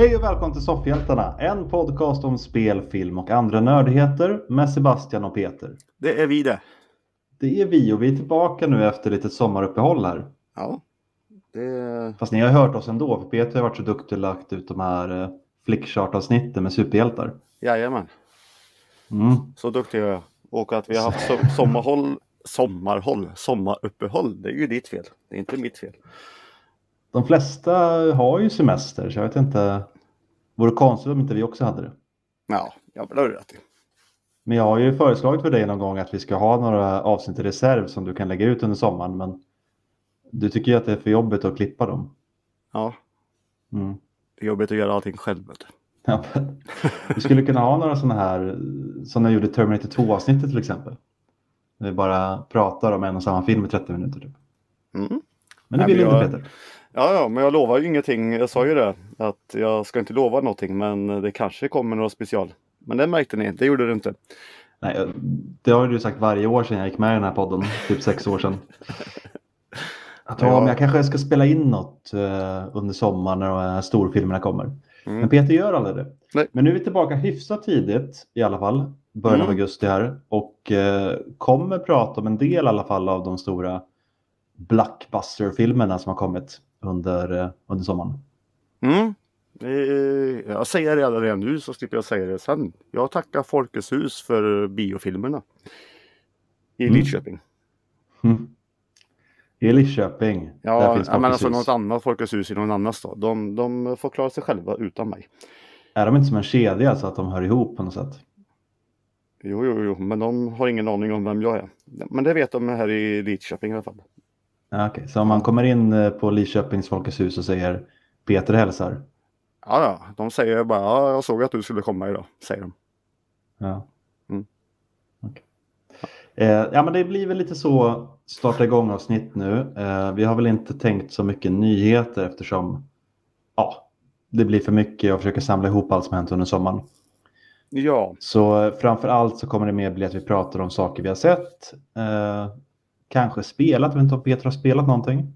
Hej och välkommen till Soffhjältarna, en podcast om spel, film och andra nördigheter med Sebastian och Peter. Det är vi det. Det är vi och vi är tillbaka nu efter lite sommaruppehåll här. Ja. Fast ni har hört oss ändå, för Peter har varit så duktig och lagt ut de här flickchart-avsnitten med superhjältar. Jajamän. Så duktig är jag. Och att vi har haft sommaruppehåll, det är ju ditt fel. Det är inte mitt fel. De flesta har ju semester, så jag vet inte. Vore konstigt om inte vi också hade det. Ja, jag vill ha rätt i. Men jag har ju föreslagit för dig någon gång att vi ska ha några avsnitt i reserv som du kan lägga ut under sommaren. Men du tycker ju att det är för jobbigt att klippa dem. Ja. Det är jobbigt att göra allting själv. Ja, vi skulle kunna ha några sådana här som jag gjorde Terminator 2-avsnittet till exempel. Där vi bara pratar om en och samma film i 30 minuter typ. Men det vill inte Peter. Ja, men jag lovar ju ingenting. Jag sa ju det, att jag ska inte lova någonting, men det kanske kommer några special. Men det märkte ni, det gjorde det inte. Nej, det har du sagt varje år sedan jag gick med i den här podden, typ 6 år sedan. Men jag kanske ska spela in något under sommaren när de här storfilmerna kommer. Men Peter gör aldrig det. Nej. Men nu är vi tillbaka hyfsat tidigt i alla fall, början av augusti här. Och kommer prata om en del i alla fall av de stora blockbuster-filmerna som har kommit under sommaren. Jag säger det redan nu så slipper jag säga det sen. Jag tackar Folkets hus för biofilmerna i Lidköping. I Lidköping. Ja, men alltså något annat Folkets hus i någon annan stad. De får klara sig själva utan mig. Är de inte som en kedja så att de hör ihop på något sätt? Jo, men de har ingen aning om vem jag är. Men det vet de här i Lidköping i alla fall. Ja, okej. Så om man kommer in på Lidköpings Folkets hus och säger Peter hälsar? Ja, de säger bara, jag såg att du skulle komma idag, säger de. Ja. Okay. Ja, men det blir väl lite så starta igång avsnitt nu. Vi har väl inte tänkt så mycket nyheter eftersom det blir för mycket och försöka samla ihop allt som hänt under sommaren. Ja. Så framför allt så kommer det mer bli att vi pratar om saker vi har sett. Kanske spelat, jag vet inte om Peter har spelat någonting.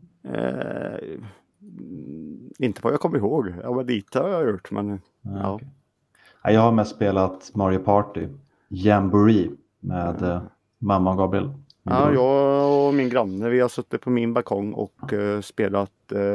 Inte vad jag kommer ihåg. Ja, men lite har jag gjort, men ja. Okay. Jag har mest spelat Mario Party Jamboree med mamma och Gabriel. Ja, jag och min granne, vi har suttit på min balkong och spelat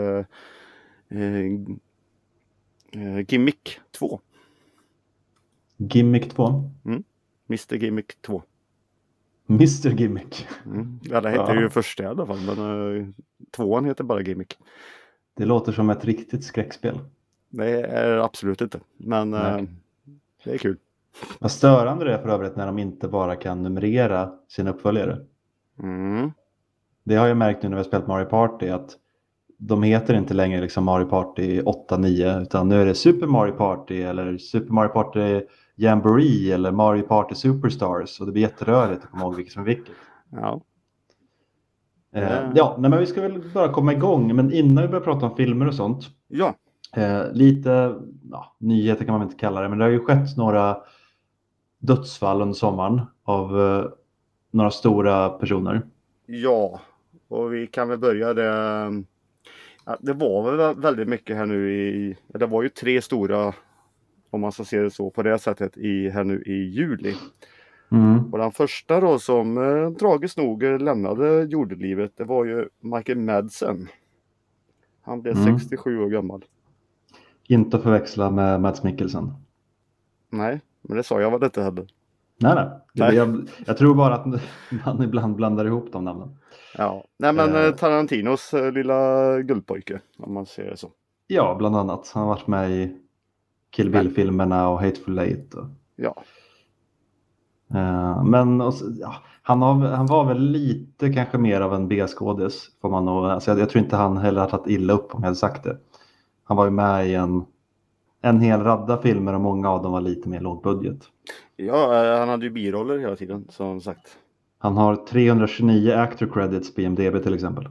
Gimmick 2. Gimmick 2? Mr. Gimmick 2. Mr. Gimmick? Ja, det heter ju första i alla fall, men tvåan heter bara Gimmick. Det låter som ett riktigt skräckspel. Det är absolut inte, men det är kul. Vad störande det är för övrigt när de inte bara kan numrera sina uppföljare. Det har jag märkt nu när vi har spelat Mario Party, att de heter inte längre liksom Mario Party 8-9, utan nu är det Super Mario Party eller Super Mario Party Jamboree eller Mario Party Superstars, och det blir jätterörigt att komma ihåg vilket som är vilket. Ja. Men vi ska väl bara komma igång, men innan vi börjar prata om filmer och sånt. Ja. Lite nyheter kan man inte kalla det, men det har ju skett några dödsfall under sommaren av några stora personer. Ja, och vi kan väl börja det. Det var väl väldigt mycket här nu det var ju 3 stora, om man ska se det så på det sättet, här nu i juli. Och den första då som tragiskt nog lämnade jordelivet, det var ju Michael Madsen. Han blev 67 år gammal. Inte att förväxla med Mads Mikkelsen. Nej, men det sa jag väl inte heller. Nej. Jag tror bara att man ibland blandar ihop de namnen. Ja, nej men Tarantinos lilla guldpojke, om man ser det så. Ja, bland annat. Han har varit med i Kill Bill-filmerna och Hateful Eight. Ja. Han var väl lite kanske mer av en B-skådis. Får man nog, alltså jag tror inte han heller har tagit illa upp om jag hade sagt det. Han var ju med i en hel radda filmer och många av dem var lite mer lågbudget. Ja, han hade ju biroller hela tiden, som sagt. Han har 329 actor credits på IMDb till exempel.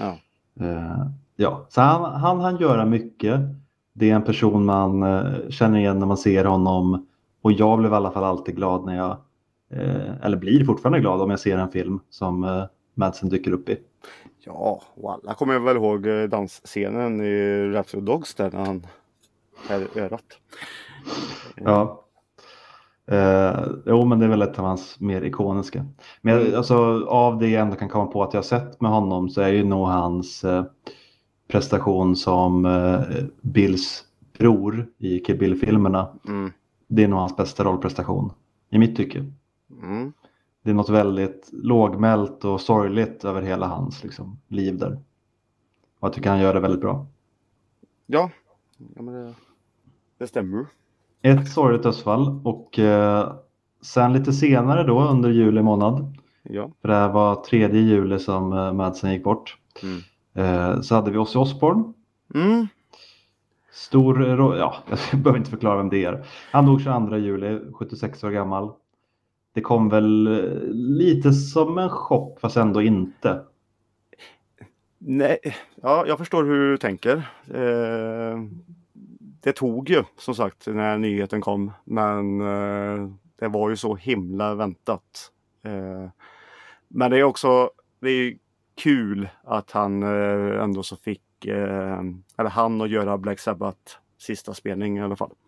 Ja. Så han gör mycket. Det är en person man känner igen när man ser honom. Och jag blev i alla fall alltid glad när jag, eller blir fortfarande glad om jag ser en film som Madsen dyker upp i. Ja, och alla kommer väl ihåg dansscenen i Rhapsody Dogs där när han här i örat. Ja. Jo, men det är väl ett av hans mer ikoniska. Men alltså, av det jag ändå kan komma på att jag har sett med honom så är ju nog hans prestation som Bills bror i Kill Bill-filmerna. Det är nog hans bästa rollprestation i mitt tycke. Det är något väldigt lågmält och sorgligt över hela hans liksom, liv där. Och jag tycker han gör det väldigt bra. Ja men det stämmer. Ett sorgligt dödsfall och sen lite senare då under juli månad. Ja. För det här var 3 juli som Madsen gick bort. Så hade vi Ozzy Osbourne. Stor, ja, jag behöver inte förklara vem det är. Han dog 22 juli, 76 år gammal. Det kom väl lite som en chock, fast ändå inte. Nej, ja, jag förstår hur du tänker. Det tog ju som sagt när nyheten kom, men det var ju så himla väntat. Men det är också kul att han ändå så fick, eller han att göra Black Sabbath sista spelning i alla fall.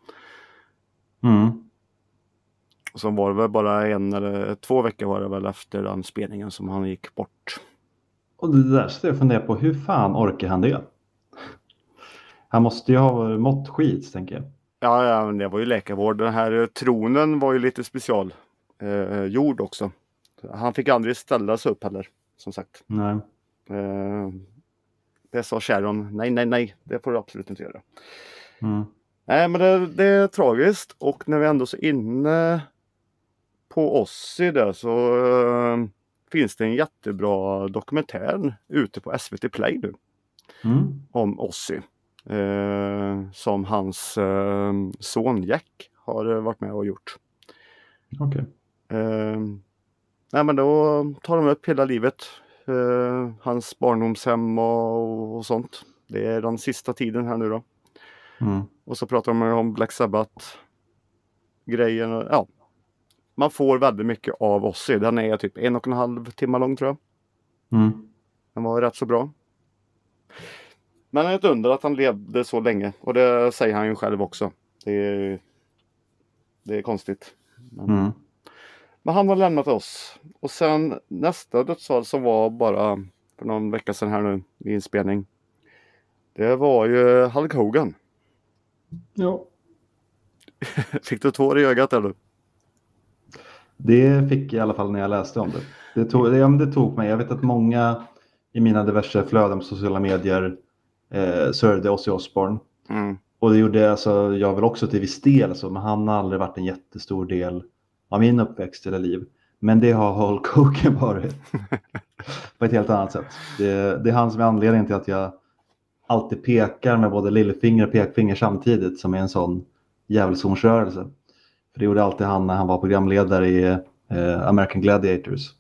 Och så var det väl bara 1 eller 2 veckor var det väl efter den spelningen som han gick bort. Och det där så jag funderar på, hur fan orkar han det? Han måste ju ha mått skit, tänker jag. Ja, men det var ju läkarvård. Den här tronen var ju lite special gjord också. Han fick aldrig ställa sig upp heller, som sagt. Nej. Det sa Sharon, nej, det får du absolut inte göra. Nej, men det är tragiskt. Och när vi ändå så inne på Ozzy där så finns det en jättebra dokumentär ute på SVT Play nu. Om Ozzy. Som hans son Jack har varit med och gjort. Okej. Nej, men då tar de upp hela livet. Hans barndomshem och sånt. Det är den sista tiden här nu då. Och så pratar de om Black Sabbath grejen. Ja. Man får väldigt mycket av Ozzy. Den är typ 1,5 timmar lång, tror jag. Den var rätt så bra. Men det är ett under att han levde så länge. Och det säger han ju själv också. Det är konstigt. Men han har lämnat oss. Och sen nästa dödsfall som var bara för någon vecka sedan här nu i inspelning. Det var ju Hulk Hogan. Ja. Fick du tår i ögat eller? Det fick jag i alla fall när jag läste om det. Det tog mig. Jag vet att många i mina diverse flöden på sociala medier sörjde Ozzy Osbourne. Och det gjorde alltså, jag väl också till viss del. Så, men han har aldrig varit en jättestor del av min uppväxt eller liv. Men det har Hulk Hogan varit. På ett helt annat sätt. Det är han som är anledningen till att jag alltid pekar med både lillfinger och pekfinger samtidigt. Som är en sån djävulshornsrörelse. För det gjorde alltid han när han var programledare i American Gladiators.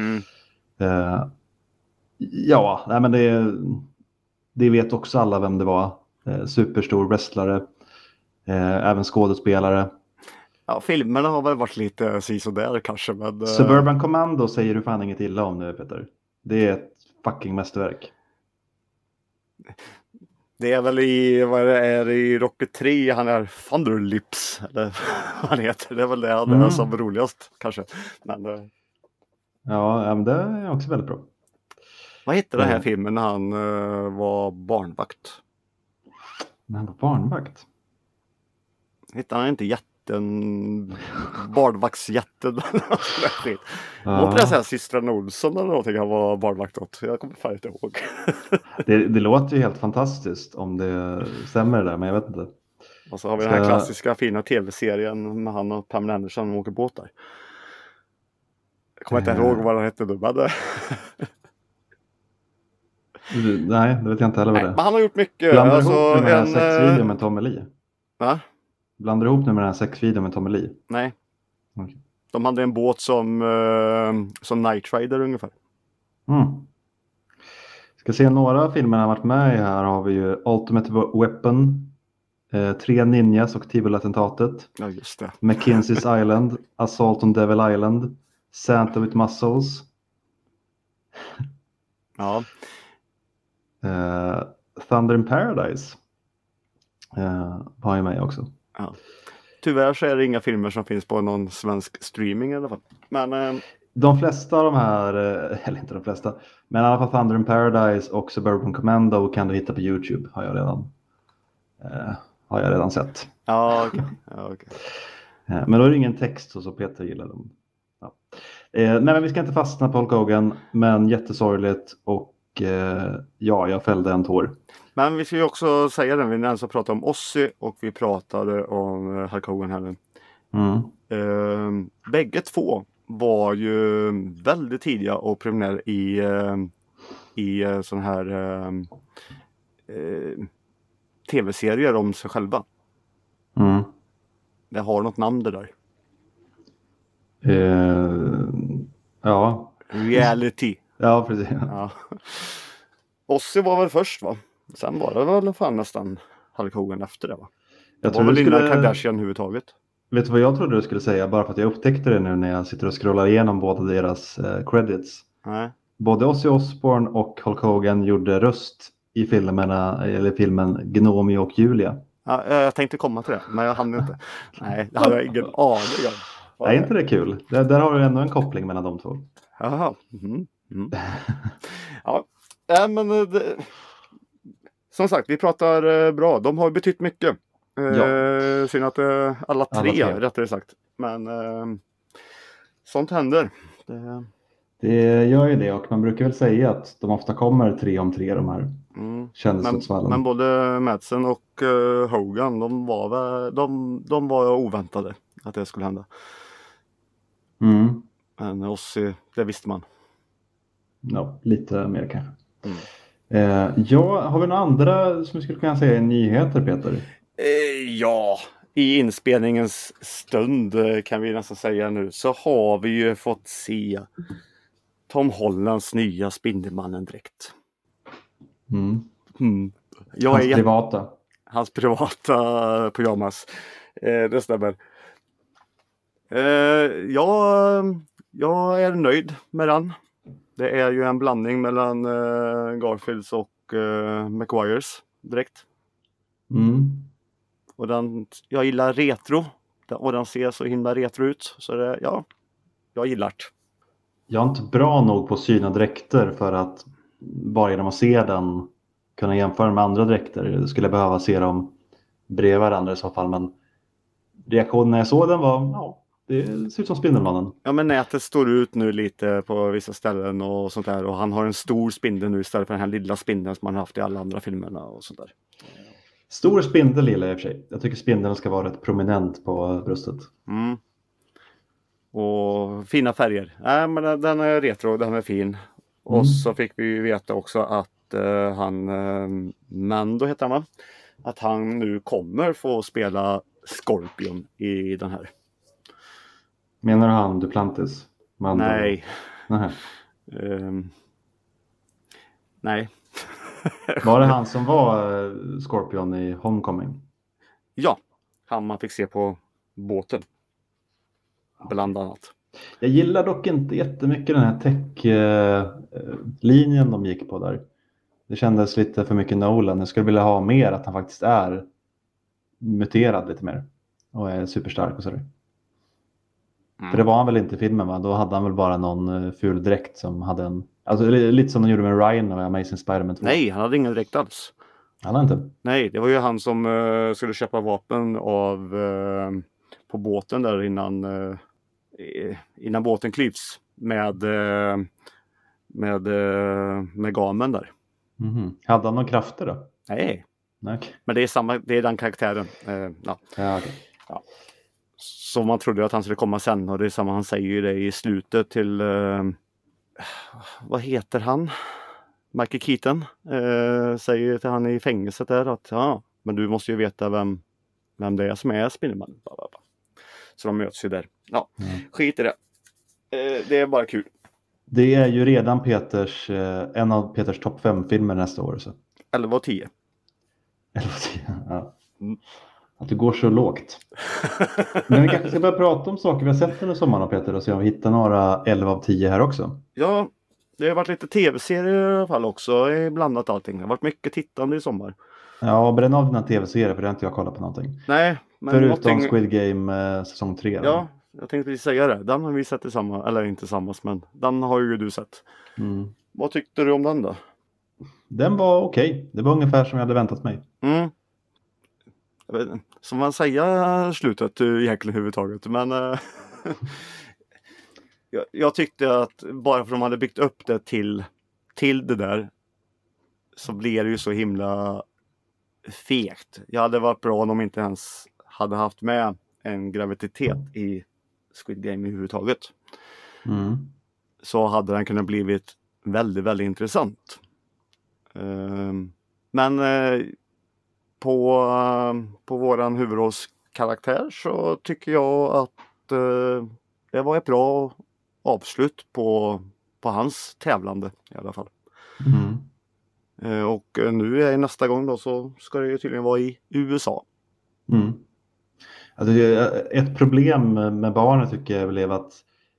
Ja, nej, men det vet också alla vem det var. Superstor wrestlare. Även skådespelare. Ja, filmerna har väl varit lite sådär kanske. Men, Suburban Commando säger du fan inget illa om nu, Peter. Det är ett fucking mästerverk. Det är väl i Rocket 3 han är Thunderlips. Eller vad han heter. Det är väl det han är som roligast kanske. Men, ja, men det är också väldigt bra. Vad hette den här filmen när han var barnvakt? När han var barnvakt? Hittade han inte barnvaktsjätten? Var inte det så här Systern Olsson eller någonting han var barnvakt åt? Jag kommer fan inte ihåg. det låter ju helt fantastiskt om det stämmer där, men jag vet inte. Och så har vi den här klassiska fina tv-serien med han och Pamela Anderson som åker båt där. Jag kommer inte ihåg vad den hette nu, men... Nej, det vet jag inte heller vad det är. Men han har gjort mycket. Blandar du ihop med den här sexvideon med Tommy Lee? Va? Blandar du ihop nu med den här sexvideon med Tommy Lee? Nej. Okay. De hade en båt som Knight Rider ungefär. Ska se några filmer han varit med i här. Har vi ju Ultimate Weapon, 3 Ninjas och Tivoli-attentatet. Ja, just det. Mackenzies Island, Assault on Devil Island, Santa with Muscles. Ja. Thunder in Paradise. Har ju med också. Ja. Tyvärr så är det inga filmer som finns på någon svensk streaming i alla fall. Men de flesta av de här, eller inte de flesta, men i alla fall Thunder in Paradise och Suburban Commando kan du hitta på YouTube, har jag redan sett. Ja, okej. Men då är det ingen text så Peter gillar dem. Ja. Nej, men vi ska inte fastna på Hulk Hogan, men jättesorgligt och jag fällde en tår. Men vi ska ju också säga det, vi alltså pratade om Ozzy och vi pratade om Hulk Hogan här nu. Bägge två var ju väldigt tidiga och premiär i sån här tv-serier om sig själva. Det har något namn det där. Ja. Reality. Ja, precis. Ja. Ozzy var väl först, va? Sen var det väl fan nästan Hulk Hogan efter det, va? Jag tror väl innan Kardashian överhuvudtaget. Vet du vad jag trodde du skulle säga? Bara för att jag upptäckte det nu när jag sitter och scrollar igenom båda deras credits. Nej. Både Ozzy Osbourne och Hulk Hogan gjorde röst i filmen Gnomi och Julia. Ja, jag tänkte komma till det, men jag hann inte. Nej, det hade jag ingen aning om. Nej, inte det kul? Där har du ändå en koppling mellan de två. Jaha. Ja, men som sagt, vi pratar bra. De har betytt mycket. Synd att alla tre, rättare sagt. Men sånt händer. Det gör ju det, och man brukar väl säga att de ofta kommer 3 om 3 de här kändisutfallen. Men både Madsen och Hogan, de var oväntade att det skulle hända. Men Ozzy, det visste man. Ja, lite mer kanske. Har vi några andra som vi skulle kunna säga är nyheter, Peter? Ja, i inspelningens stund kan vi nästan säga nu, så har vi ju fått se Tom Hollands nya Spindelmannen-dräkt. Hans privata pyjamas. Det stämmer. Jag är nöjd med den. Det är ju en blandning mellan Garfields och Maguires dräkt. Och jag gillar retro. Och den ser så himla retro ut. Så jag gillar det. Jag är inte bra nog på syna dräkter för att bara genom att se den kunna jämföra med andra dräkter. Jag skulle behöva se dem bredvid varandra i så fall. Men reaktionen när jag såg den var, det ser ut som Spindelmannen. Ja, men nätet står ut nu lite på vissa ställen och sånt där. Och han har en stor spindel nu istället för den här lilla spindeln som man haft i alla andra filmerna och sånt där. Stor spindel gillar jag i och för sig. Jag tycker spindeln ska vara rätt prominent på bröstet. Och fina färger. Nej, men den är retro, den är fin. Och så fick vi ju veta också att Mando heter han, va? Att han nu kommer få spela Scorpion i den här. Menar du han Duplantis? Mando? Nej. Nej. Var det han som var Scorpion i Homecoming? Ja, han man fick se på båten. Bland annat. Jag gillar dock inte jättemycket den här tech-linjen de gick på där. Det kändes lite för mycket Nolan. Jag skulle vilja ha mer att han faktiskt är muterad lite mer. Och är superstark och sådär. För det var han väl inte i filmen, va? Då hade han väl bara någon ful dräkt som hade en... Alltså lite som de gjorde med Ryan och Amazing Spider-Man 2. Nej, han hade ingen dräkt alls. Han hade inte? Nej, det var ju han som skulle köpa vapen på båten där innan båten klyvs med gamen där. Hade han några krafter då? Nej. Okay. Men det är den karaktären. Okay. Ja. Så man trodde att han skulle komma sen, och det är samma, han säger ju det i slutet till vad heter han? Michael Keaton säger till han i fängelset där att men du måste ju veta vem det är som är Spindelmannen. Så de möts ju där. Skit i det. Det är bara kul. Det är ju redan en av Peters topp 5-filmer nästa år. Så. 11 av 10. 11 av 10, ja. Att det går så lågt. Men vi kanske ska börja prata om saker vi har sett under sommaren, Peter, och se om vi hittar några 11 av 10 här också. Ja, det har varit lite tv-serier i alla fall också. Blandat allting. Det har varit mycket tittande i sommar. Ja, bränn av dina tv-serier för det har inte jag kollat på någonting. Nej, men förutom Squid Game säsong 3. Ja, jag tänkte precis säga det. Den har vi sett tillsammans, eller inte tillsammans, men den har ju du sett. Mm. Vad tyckte du om den då? Den var okej. Det var ungefär som jag hade väntat mig. Mm. Jag vet inte, som man säger slutet egentligen överhuvudtaget, men jag tyckte att bara för att de hade byggt upp det till det där så blev det ju så himla fegt. Jag hade varit bra om de inte ens hade haft med en graviditet i Squid Game överhuvudtaget. Mm. Så hade den kunnat blivit väldigt, väldigt intressant. Men på våran huvudrollskaraktär så tycker jag att det var ett bra avslut på hans tävlande i alla fall. Mm. Och nu är nästa gång då så ska det ju tydligen vara i USA. Mm. Alltså, ett problem med barnet tycker jag blev att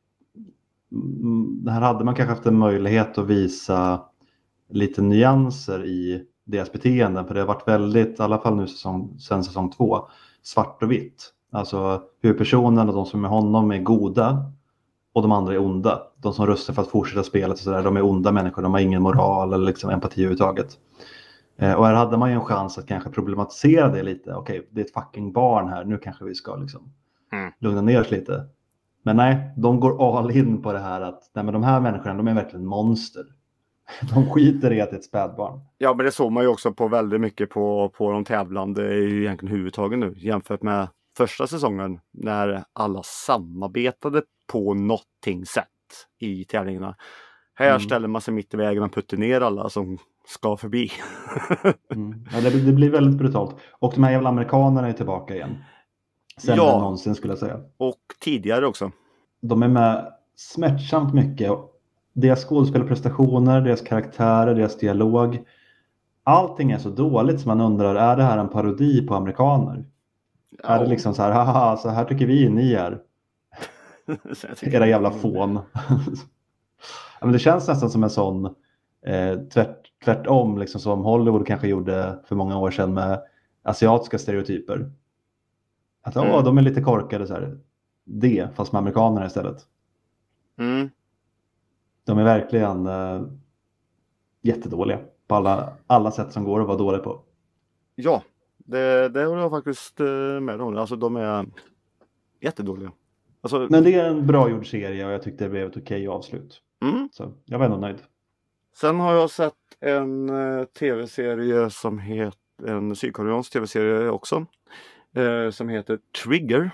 här hade man kanske haft en möjlighet att visa lite nyanser i deras beteenden, för det har varit väldigt, i alla fall nu sen säsong 2, svart och vitt. Alltså hur personen och de som är honom är goda och de andra är onda. De som röstar för att fortsätta spelet och sådär, de är onda människor, de har ingen moral eller liksom empati överhuvudtaget. Och här hade man ju en chans att kanske problematisera det lite. Okej, det är ett fucking barn här, nu kanske vi ska liksom lugna ner oss lite. Men nej, de går all in på det här att nej, men de här människorna, de är verkligen monster. De skiter i att det är ett spädbarn. Ja, men det såg man ju också på väldigt mycket på de tävlande i egentligen huvudtaget nu. Jämfört med första säsongen när alla samarbetade på någonting sätt i tävlingarna. Här ställer man sig mitt i vägen och puttar ner alla som ska förbi. Ja, det blir väldigt brutalt. Och de här jävla amerikanerna är tillbaka igen. Sen än någonsin skulle jag säga. Och tidigare också. De är med smärtsamt mycket. Deras skådespelarprestationer, deras karaktärer, deras dialog. Allting är så dåligt som man undrar, är det här en parodi på amerikaner? Ja. Är det liksom så här, haha, så här tycker vi ni är. Era jävla fån. Ja, men det känns nästan som en sån tvärtom, liksom som Hollywood kanske gjorde för många år sedan med asiatiska stereotyper. Att de är lite korkade så här. Det, fast med amerikanerna istället. Mm. De är verkligen jättedåliga på alla sätt som går att vara dåliga på. Ja, det har jag faktiskt med om. Alltså de är jättedåliga. Alltså... Men det är en bra gjord serie och jag tyckte det blev ett okej avslut. Så jag var ändå nöjd. Sen har jag sett en tv-serie som heter, en sydkoreansk tv-serie också. Som heter Trigger.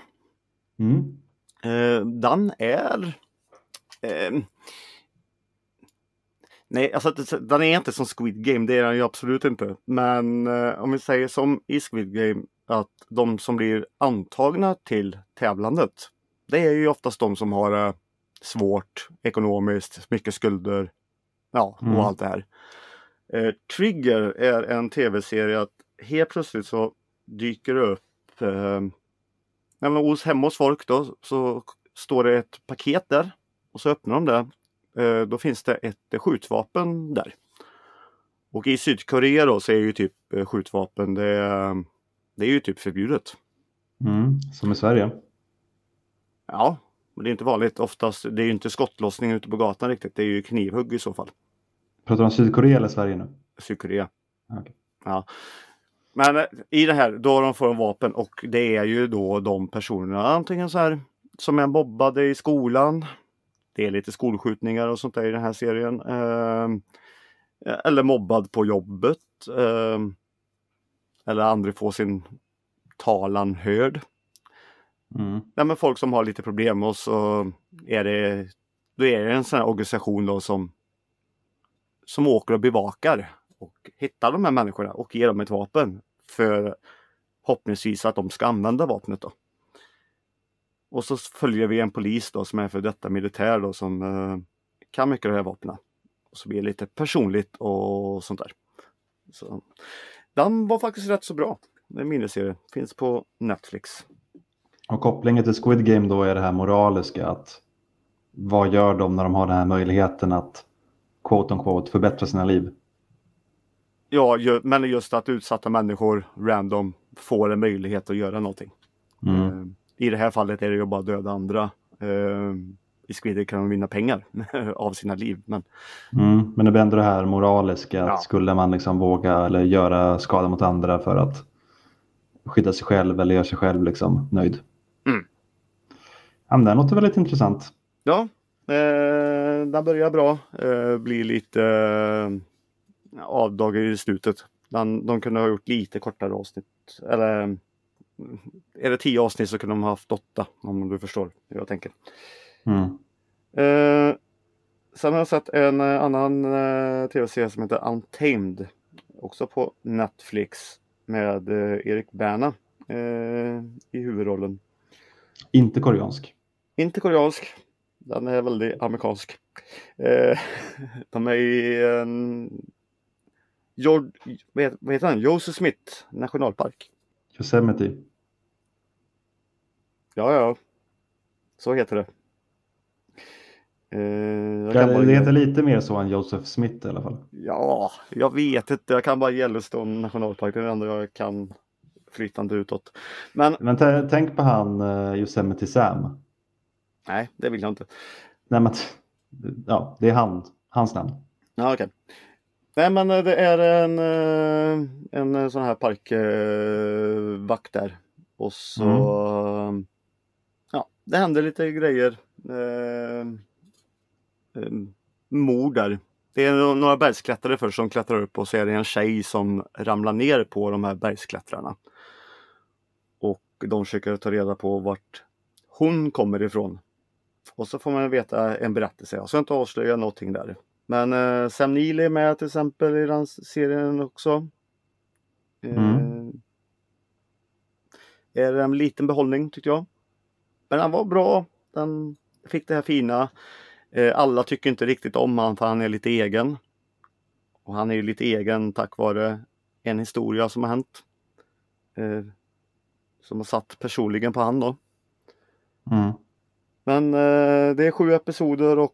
Den är... nej, alltså den är inte som Squid Game, det är den ju absolut inte. Men om vi säger som i Squid Game, att de som blir antagna till tävlandet, det är ju oftast de som har svårt ekonomiskt, mycket skulder, och allt det här. Trigger är en tv-serie att helt plötsligt så dyker det upp hemma hos folk då, så står det ett paket där och så öppnar de det. Då finns det ett skjutvapen där. Och i Sydkorea då så är ju typ skjutvapen, det är ju typ förbjudet. Som i Sverige. Ja, men det är inte vanligt. Oftast, det är ju inte skottlossning ute på gatan riktigt. Det är ju knivhugg i så fall. Pratar du om Sydkorea eller Sverige nu? Sydkorea. Okay. Ja. Men i det här, då de får en vapen och det är ju då de personerna antingen så här som är mobbade i skolan. Det är lite skolskjutningar och sånt där i den här serien. Eller mobbad på jobbet. Eller aldrig få sin talan hörd. Nej, men folk som har lite problem och så är det en sån här organisation då som åker och bevakar och hittar de här människorna och ger dem ett vapen för hoppningsvis att de ska använda vapnet då. Och så följer vi en polis då som är för detta militär då som kan mycket av de här vapnen. Och så blir det lite personligt och sånt där. Så den var faktiskt rätt så bra. Det är en miniserie. Finns på Netflix. Och kopplingen till Squid Game då är det här moraliska, att vad gör de när de har den här möjligheten att quote on quote förbättra sina liv? Ja, men just att utsatta människor random får en möjlighet att göra någonting. I det här fallet är det ju bara döda andra. I Squid kan de vinna pengar av sina liv. Men det blir ändå det här moraliska. Att skulle man liksom våga eller göra skada mot andra för att skydda sig själv eller göra sig själv liksom nöjd. Ja, men det låter väldigt intressant. Ja, den börjar bra. Blir lite avdagar i slutet. De kunde ha gjort lite kortare avsnitt. Eller är det 10 avsnitt så kunde de ha haft 8. Om du förstår hur jag tänker. Sen har jag sett en annan tv-serie som heter Untamed. Också på Netflix. Med Erik Bana i huvudrollen. Inte koreansk. Inte koreansk. Den är väldigt amerikansk. De är i vad heter han? Joseph Smith nationalpark. Yosemite. Ja. Så heter det. Det heter lite mer så än Joseph Smith i alla fall. Ja, jag vet inte. Jag kan bara Yellowstone nationalpark. Det är det enda jag kan flytande utåt. Men tänk på han Yosemite Sam. Nej, det vill jag inte. Nej, men ja, det är hans namn. Ja, okej. Nej, men det är en sån här parkvakt där. Och så det händer lite grejer. Mord där. Det är några bergsklättrare först som klättrar upp och så är det en tjej som ramlar ner på de här bergsklättrarna. Och de försöker ta reda på vart hon kommer ifrån. Och så får man veta en berättelse. Jag ska inte avslöja någonting där. Men Sam Neill är med till exempel i den serien också. Är en liten behållning tycker jag. Men den var bra. Den fick det här fina. Alla tycker inte riktigt om han för han är lite egen. Och han är ju lite egen tack vare en historia som har hänt. Som har satt personligen på han då. Men det är 7 episoder och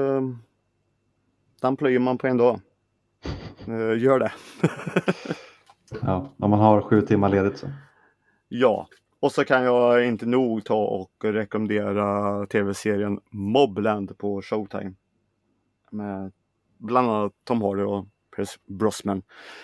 den plöjer man på en dag. Gör det. Ja, om man har 7 timmar ledigt så. Ja, och så kan jag inte nog ta och rekommendera tv-serien Mobland på Showtime. Med bland annat Tom Hardy och Pierce Brosnan.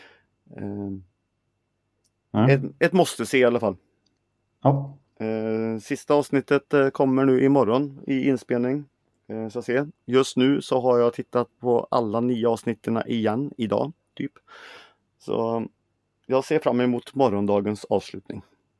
Ett måste se i alla fall. Ja. Sista avsnittet kommer nu imorgon i inspelning. Så se. Just nu så har jag tittat på alla 9 avsnitten igen idag typ. Så jag ser fram emot morgondagens avslutning.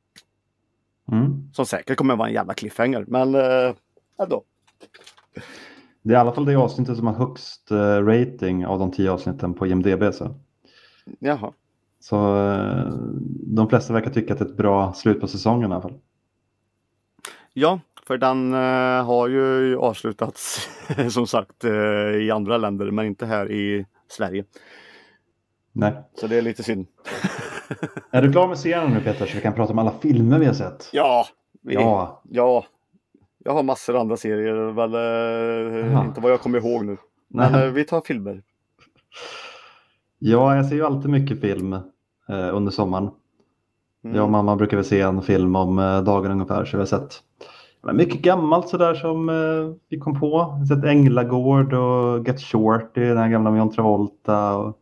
Som säkert kommer vara en jävla cliffhanger. Men ändå. Det är i alla fall det avsnittet som har högst rating av de 10 avsnitten på IMDb. Så. Jaha. Så de flesta verkar tycka att det är ett bra slut på säsongen i alla fall. Ja, för den har ju avslutats som sagt i andra länder men inte här i Sverige. Nej. Så det är lite synd. Är du klar med serien nu Peter så vi kan prata om alla filmer vi har sett? Ja. Ja. Jag har massor andra serier väl inte vad jag kommer ihåg nu. Men vi tar filmer. Ja, jag ser ju alltid mycket film under sommaren. Jag och mamma brukar väl se en film om dagen ungefär så vi har sett mycket gammalt sådär som vi kom på. Vi har sett Änglagård och Get Shorty, den här gamla med John Travolta. Och,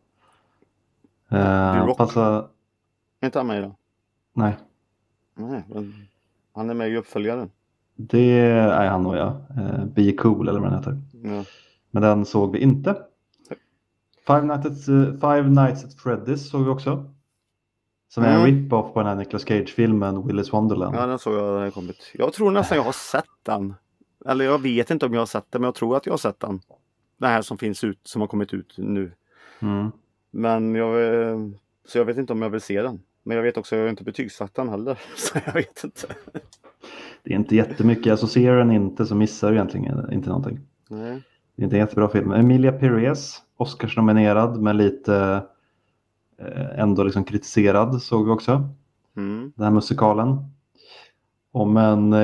passa... Inte han med då? Nej. Nej, han är med i uppföljaren. Det är han nog ja. Be Cool eller vad den heter. Ja. Men den såg vi inte. Five Nights at Freddy's såg vi också. Som är en rip-off på den här Nicolas Cage-filmen Willy's Wonderland. Ja, den såg jag har kommit. Jag tror nästan jag har sett den. Eller jag vet inte om jag har sett den, men jag tror att jag har sett den. Den här som finns ut, som har kommit ut nu. Men så jag vet inte om jag vill se den. Men jag vet också att jag inte betygsatt den heller. Så jag vet inte. Det är inte jättemycket. Alltså ser den inte så missar du egentligen inte någonting. Nej. Det är inte en jättebra film. Emilia Pérez, Oscars-nominerad men lite ändå liksom kritiserad såg vi också. Den här musikalen. Om en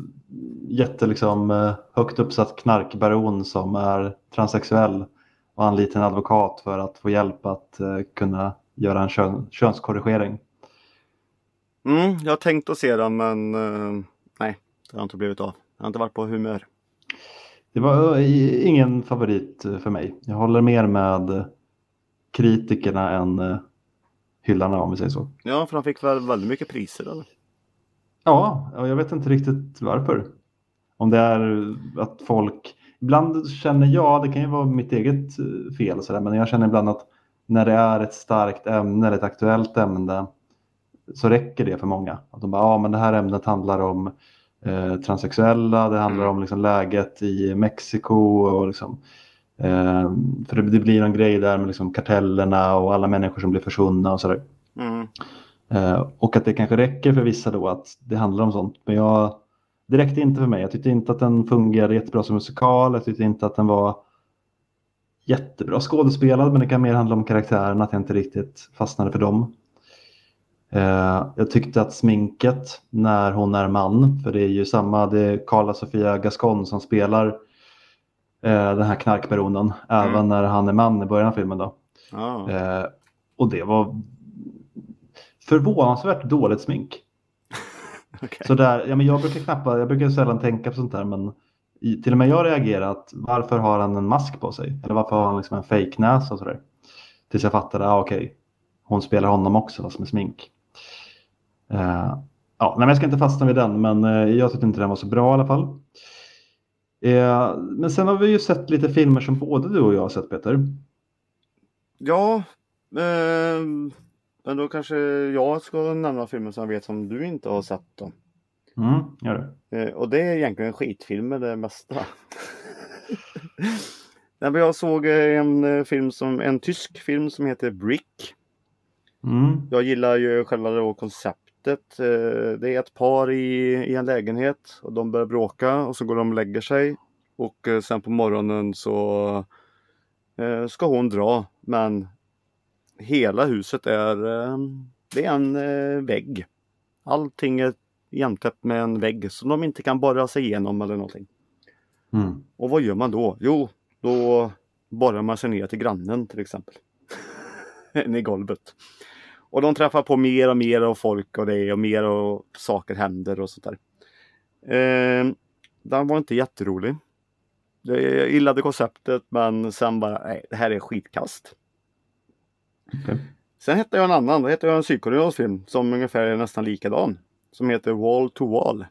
högt uppsatt knarkbaron som är transsexuell och anlitar en advokat för att få hjälp att kunna göra en könskorrigering. Jag har tänkt att se den, men nej, det har inte blivit av. Jag har inte varit på humör. Det var ingen favorit för mig. Jag håller mer med kritikerna än hyllarna, om vi säger så. Ja, för de fick väl väldigt mycket priser, eller? Ja, jag vet inte riktigt varför. Om det är att folk... Ibland känner jag, det kan ju vara mitt eget fel och sådär, men jag känner ibland att när det är ett starkt ämne eller ett aktuellt ämne så räcker det för många. Att de bara, men det här ämnet handlar om transsexuella, det handlar om liksom läget i Mexiko och liksom, för det blir en grej där med liksom kartellerna och alla människor som blir försvunna och sådär. Och att det kanske räcker för vissa då att det handlar om sånt. Men det räckte inte för mig. Jag tyckte inte att den fungerade jättebra som musikal. Jag tyckte inte att den var jättebra skådespelad, men det kan mer handla om karaktären, att jag inte riktigt fastnade för dem. Jag tyckte att sminket när hon är man, för det är ju samma, det är Carla Sofia Gascon som spelar den här knarkbaronen, även när han är man i början av filmen då. Och det var förvånansvärt dåligt smink. Okay. Så där, ja, men jag brukar sällan tänka på sånt där, men till och med jag reagerat, varför har han en mask på sig? Eller varför har han liksom en fake-näs och sådär? Tills jag fattade, okej. Hon spelar honom också fast med smink. Nej, men jag ska inte fastna vid den, men jag tyckte inte den var så bra i alla fall. Men sen har vi ju sett lite filmer som både du och jag har sett, Peter. Ja, men då kanske jag ska nämna filmer som jag vet som du inte har sett då. Gör det. Och det är egentligen skitfilmer det mesta. Jag såg en tysk film som heter Brick. Jag gillar ju själva konceptet. Det är ett par i en lägenhet och de börjar bråka och så går de och lägger sig. Och sen på morgonen så ska hon dra, men hela huset det är en vägg. Allting är jämtäppt med en vägg som de inte kan borra sig igenom eller någonting. Och vad gör man då? Jo, då borrar man sig ner till grannen till exempel. I golvet. Och de träffar på mer och mer av folk och det och mer och saker händer och sånt där. Den var inte jätterolig. Jag gillade konceptet, men sen bara, nej, det här är skitkast. Okay. Sen hittade jag en annan, det heter en sydkoreansk film som ungefär är nästan likadan. Som heter Wall to Wall.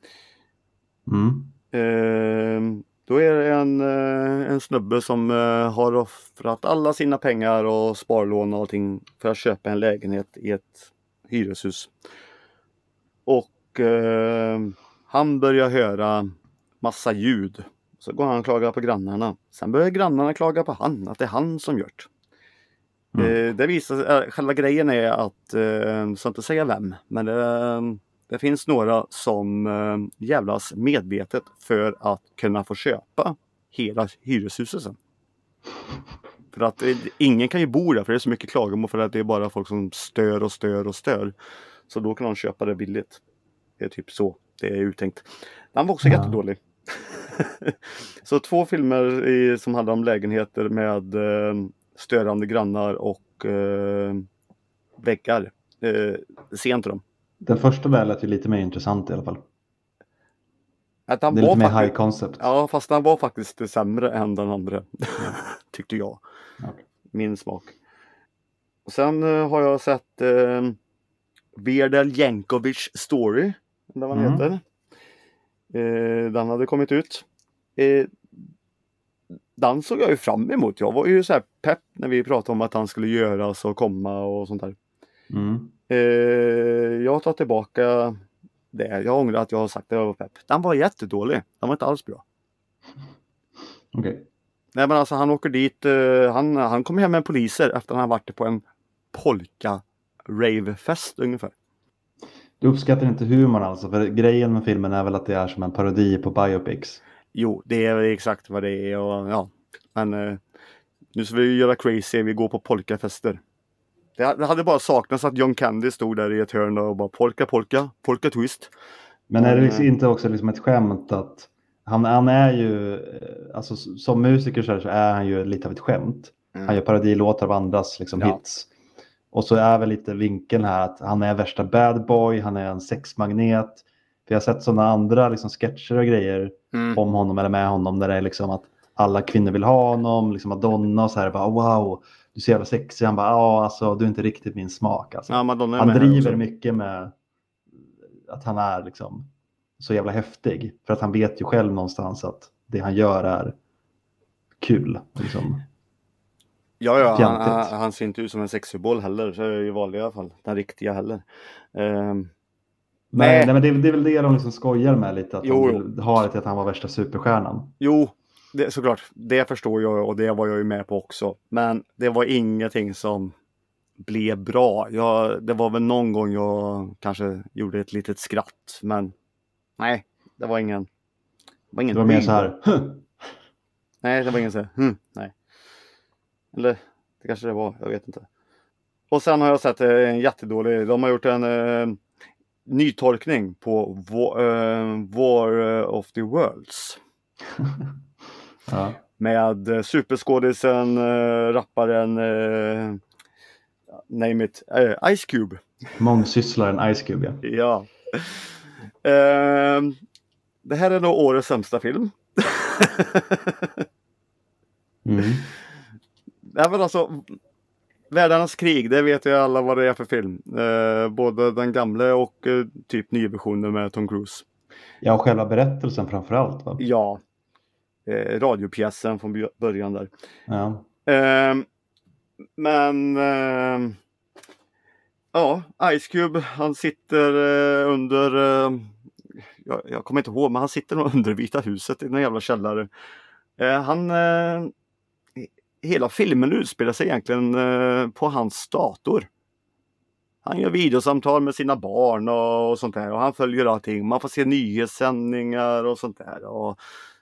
Då är det en snubbe som har offrat alla sina pengar och sparlån och allting för att köpa en lägenhet i ett hyreshus. Och han börjar höra massa ljud. Så går han och klagar på grannarna. Sen börjar grannarna klaga på han, att det är han som gjort. Det visar sig, själva grejen är att, så inte säga vem, men det finns några som jävlas medvetet för att kunna få köpa hela hyreshuset sen. För att ingen kan ju bo där, för det är så mycket klagomål för att det är bara folk som stör och stör och stör. Så då kan de köpa det billigt. Det är typ så det är uttänkt. Den var också jättedålig. Så 2 filmer som handlar om lägenheter med störande grannar och väggar. Se inte dem. Den första där lät ju lite mer intressant i alla fall. Det är lite mer high concept. Ja, fast den var faktiskt sämre än den andra. Tyckte jag. Okay. Min smak. Och sen har jag sett Verdel Jankovic Story. Eller vad den heter. Den hade kommit ut. Den såg jag ju fram emot. Jag var ju så här pepp när vi pratade om att han skulle göras och komma och sånt där. Jag tar tillbaka det. Jag ångrar att jag har sagt att jag var pepp. Den var jättedålig. Den var inte alls bra. Okay. Nej, men alltså han åker dit. Han kommer hem med poliser efter att han varit på en polka-rave-fest ungefär. Du uppskattar inte humorn alltså? För grejen med filmen är väl att det är som en parodi på biopics? Jo, det är exakt vad det är. Och, ja. Men nu ska vi göra crazy. Vi går på polkafester. Det hade bara saknats att John Candy stod där i ett hörn och bara polka twist. Men är det liksom inte också liksom ett skämt att han är ju, alltså som musiker så är han ju lite av ett skämt. Han gör parodilåtar av andras liksom hits. Och så är väl lite vinkeln här att han är värsta bad boy, han är en sexmagnet. För jag har sett sådana andra liksom sketcher och grejer om honom eller med honom där det är liksom att alla kvinnor vill ha honom, liksom Madonna och så här bara wow, du ser jävla sexig. Han bara ja, alltså du är inte riktigt min smak alltså. Ja, Madonna är han med driver mycket med att han är liksom så jävla häftig. För att han vet ju själv någonstans att det han gör är kul liksom. Ja, han ser inte ut som en sexsymbol heller, så i vanliga fall, den riktiga heller. Nej, men det är väl det de liksom skojar med lite, att de vill ha det till att han var värsta superstjärnan. Jo, såklart, det förstår jag och det var jag ju med på också. Men det var ingenting som blev bra. Det var väl någon gång jag kanske gjorde ett litet skratt, men nej, det var ingen. Det var mer så här. Nej, det var ingen så här. Nej. Eller det kanske det var, jag vet inte. Och sen har jag sett en jättedålig, de har gjort en nytolkning på War of the Worlds. Ja. Med superskådisen, rapparen, name it, Ice Cube. Mångsysslaren Ice Cube, ja. Det här är nog årets sämsta film. Nej, men alltså, Världarnas krig, det vet ju alla vad det är för film. Både den gamla och typ nyversionen med Tom Cruise. Ja, och själva berättelsen framförallt, va? Ja. Radiopjäsen från början där. Ja. Men ja, Ice Cube, han sitter under jag kommer inte ihåg, men han sitter nog under Vita huset i den jävla källare. Hela filmen utspelar sig egentligen på hans dator. Han gör videosamtal med sina barn och sånt där, och han följer allting. Man får se nyhetssändningar och sånt där, och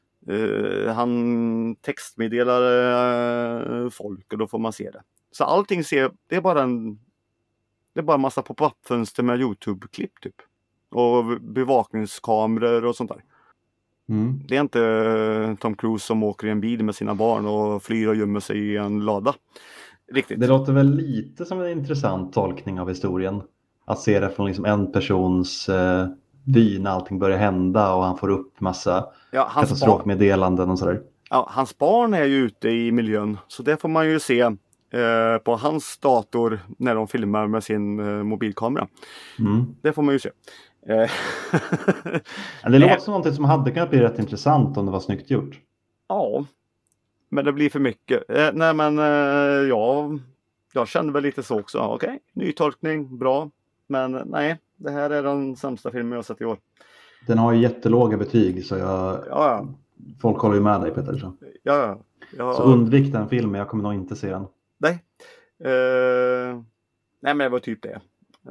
han textmeddelar folk, och då får man se det. Så allting det är bara en massa pop-up-fönster med YouTube-klipp typ. Och bevakningskameror och sånt där. Det är inte Tom Cruise som åker i en bil med sina barn och flyr och gömmer sig i en lada. Riktigt. Det låter väl lite som en intressant tolkning av historien. Att se det från liksom en persons vy när allting börjar hända och han får upp massa katastrofmeddelanden och sådär. Ja, hans barn är ju ute i miljön, så det får man ju se på hans dator när de filmar med sin mobilkamera. Det får man ju se. Det låter som någonting som hade kunnat bli rätt intressant om det var snyggt gjort. Ja, men det blir för mycket. Nej, men jag kände väl lite så också. Okej, nytolkning, bra. Men nej, det här är den sämsta filmen jag har sett i år. Den har ju jättelåga betyg, så folk håller ju med dig, Peter. Så. Ja. Så undvik den filmen, jag kommer nog inte se den. Nej. Nej, men det var typ det.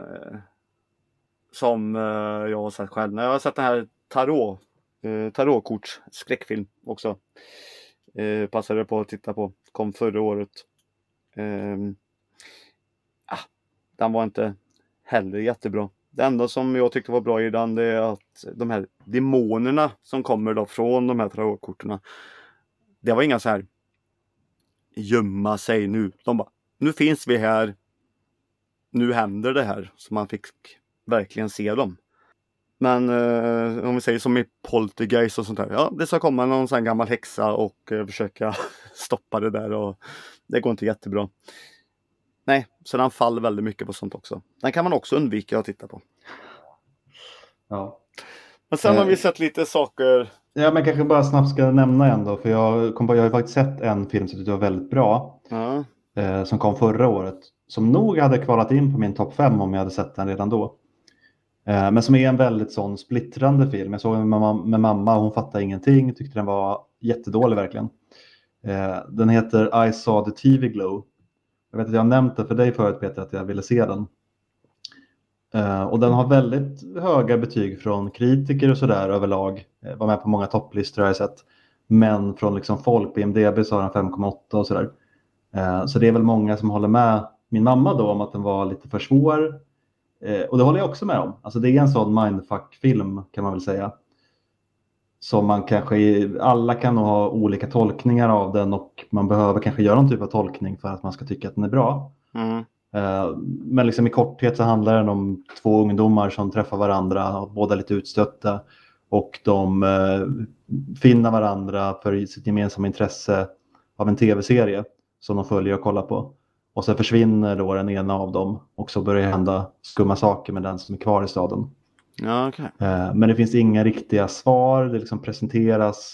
Som jag har sett själv. Jag har sett den här tarotkorts skräckfilm också. Passade på att titta på. Kom förra året. Den var inte heller jättebra. Det enda som jag tyckte var bra i den, det är att de här demonerna som kommer då från de här tarotkorterna, det var inga så här gömma sig nu. De bara, nu finns vi här. Nu händer det här. Så man fick verkligen se dem. Men om vi säger som i Poltergeist och sånt där. Ja, det ska komma någon sån gammal häxa och försöka stoppa det där. Och det går inte jättebra. Nej, så den faller väldigt mycket på sånt också. Den kan man också undvika att titta på. Ja. Men sen har vi sett lite saker. Ja, men kanske bara snabbt ska nämna en då. För jag har faktiskt sett en film som var väldigt bra. Som kom förra året. Som nog hade kvalat in på min topp 5 om jag hade sett den redan då. Men som är en väldigt sån splittrande film. Jag såg den med mamma, hon fattade ingenting. Tyckte den var jättedålig verkligen. Den heter I saw the TV glow. Jag vet att jag har nämnt det för dig förut, Peter, att jag ville se den. Och den har väldigt höga betyg från kritiker och sådär överlag. Var med på många topplistor har jag sett. Men från liksom folk på IMDb så har den 5,8 och sådär. Så det är väl många som håller med min mamma då om att den var lite för svår. Och det håller jag också med om. Alltså det är en sån mindfuck-film kan man väl säga. Som man kanske, alla kan nog ha olika tolkningar av den och man behöver kanske göra en typ av tolkning för att man ska tycka att den är bra. Men liksom i korthet så handlar den om 2 ungdomar som träffar varandra, båda lite utstötta, och de finner varandra för sitt gemensamma intresse av en tv-serie som de följer och kollar på. Och så försvinner då den ena av dem, och så börjar hända skumma saker med den som är kvar i staden. Ja, okay. Men det finns inga riktiga svar. Det liksom presenteras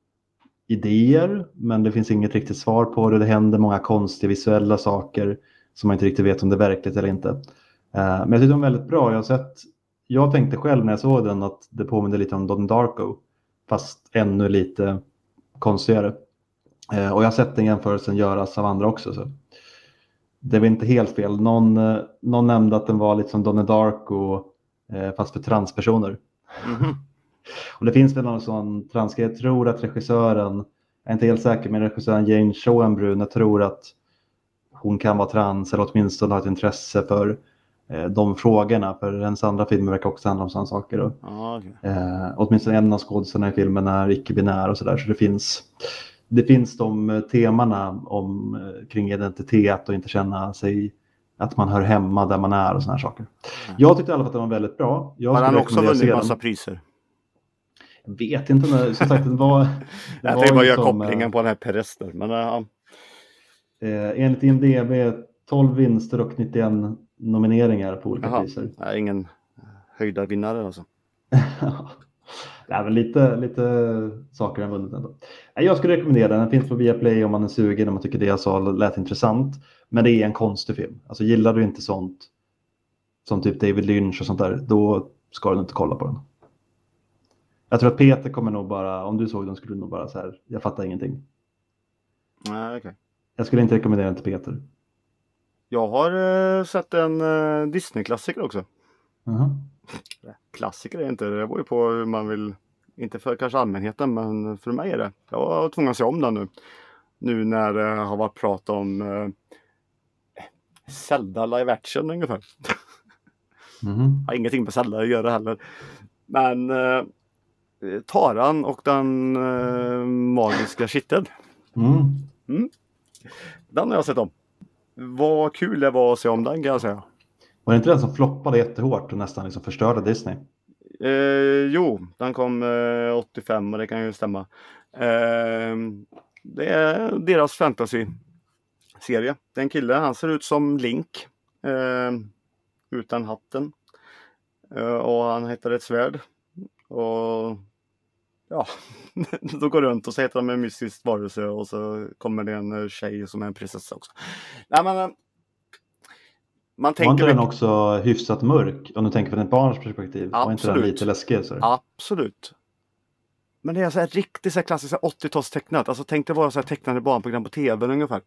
idéer, men det finns inget riktigt svar på det. Det händer många konstiga visuella saker som man inte riktigt vet om det är verkligt eller inte. Men jag tycker de är väldigt bra. Jag tänkte själv när jag såg den att det påminner lite om Donnie Darko, fast ännu lite konstigare. Och jag har sett den jämförelsen göras av andra också. Så det är väl inte helt fel. Någon nämnde att den var lite som Donnie Darko, fast för transpersoner. Mm-hmm. Och det finns väl någon sån trans. Jag tror att regissören, jag är inte helt säker, men regissören Jane Schoenbrun, jag tror att hon kan vara trans eller åtminstone ha ett intresse för de frågorna. För hennes andra filmer verkar också handla om sådana saker. Och, åtminstone en av skådespelarna i filmen är icke-binär och sådär. Så det finns de temana kring identitet och inte känna sig att man hör hemma där man är och sådana här saker. Jag tyckte i alla fall att den var väldigt bra. Har han också vunnit massa priser? Jag vet inte när, som sagt, den var... Jag tänkte bara göra kopplingen på den här Perester. Men, enligt IMDb 12 vinster och 91 nomineringar på olika priser. Nej, ingen höjda vinnare alltså. Det är väl lite saker jag vunnit ändå. Jag skulle rekommendera den. Den finns på Viaplay om man är sugen, om man tycker det jag sa lät intressant. Men det är en konstig film. Alltså gillar du inte sånt som typ David Lynch och sånt där, då ska du inte kolla på den. Jag tror att Peter kommer nog bara, om du såg den skulle du nog bara så här, jag fattar ingenting. Nej, okej. Jag skulle inte rekommendera den till Peter. Jag har sett en Disney-klassiker också. Uh-huh. Klassiker är inte, det var ju på hur man vill, inte för kanske allmänheten, men för mig är det. Jag var tvungen att se om den nu. Nu när det har varit prat om Zelda live action ungefär. Mm-hmm. Har ingenting med Zelda att göra heller. Men Taran och den magiska kitteln. Den har jag sett om. Vad kul det var att se om den, kan jag säga. Var det inte den som floppade jättehårt och nästan liksom förstörde Disney? Jo, den kom 85 och det kan ju stämma. Det är deras fantasy-serie. Det är en kille, han ser ut som Link. Utan hatten. Och han hittar ett svärd. Och ja, då går runt och så heter de en mystisk varelse och så kommer det en tjej som är en prinsessa också. Nej, men man tänker... Var inte den också hyfsat mörk om du tänker från ett barns perspektiv? Absolut. Var inte den lite läskig? Så? Absolut. Men det är så här riktigt så här klassiskt 80-tals tecknat. Alltså tänk dig vara så här tecknade barnprogram på tv ungefär.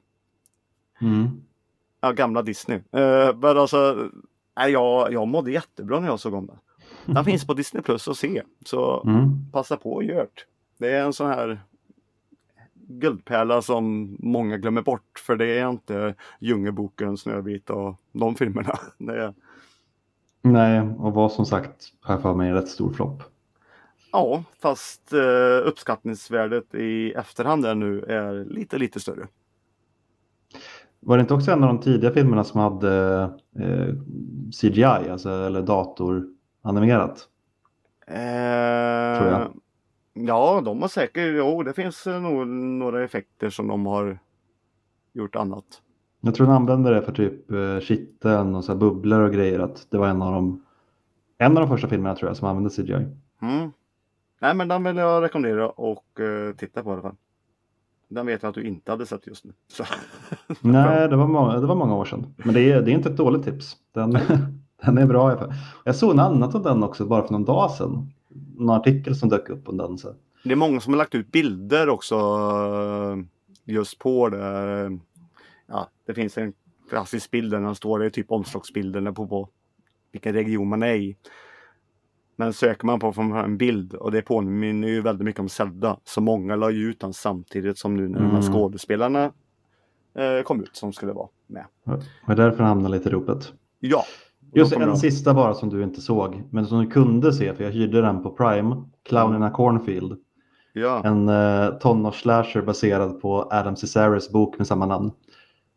Ja, gamla Disney. Men alltså, jag mådde jättebra när jag såg om den. Den finns på Disney Plus att se. Så passa på och gör det. Det är en sån här guldpärla som många glömmer bort. För det är inte Djungelboken, Snövit och de filmerna. Det är... Nej, och var som sagt här för mig en rätt stor flopp. Ja, fast uppskattningsvärdet i efterhand där nu är lite större. Var det inte också en av de tidiga filmerna som hade CGI, alltså, eller datoranimerat? Tror jag. Ja, de har säkert, det finns nog några effekter som de har gjort annat. Jag tror de använde det för typ kitteln och så här bubblor och grejer. Att det var en av de första filmerna tror jag som använde CGI. Nej, men den vill jag rekommendera och titta på i alla fall. Den vet jag att du inte hade sett just nu. Så. Nej, det var många år sedan. Men det är inte ett dåligt tips. Den är bra i alla fall. Jag såg en annat om den också bara för någon dag sedan. En artikel som dök upp om den. Så. Det är många som har lagt ut bilder också just på det. Ja, det finns en klassisk bild där den står, det är typ omslagsbilden på vilken region man är i. Men söker man på en bild och det påminner ju väldigt mycket om Zelda. Så många la ju ut den samtidigt som nu när de här skådespelarna kom ut som skulle vara med. Och därför hamnar lite i ropet. Ja. Just en sista bara som du inte såg. Men som du kunde se, för jag hyrde den på Prime. Clown in a Cornfield. Ja. En tonårsslasher baserad på Adam Cesaris bok med samma namn.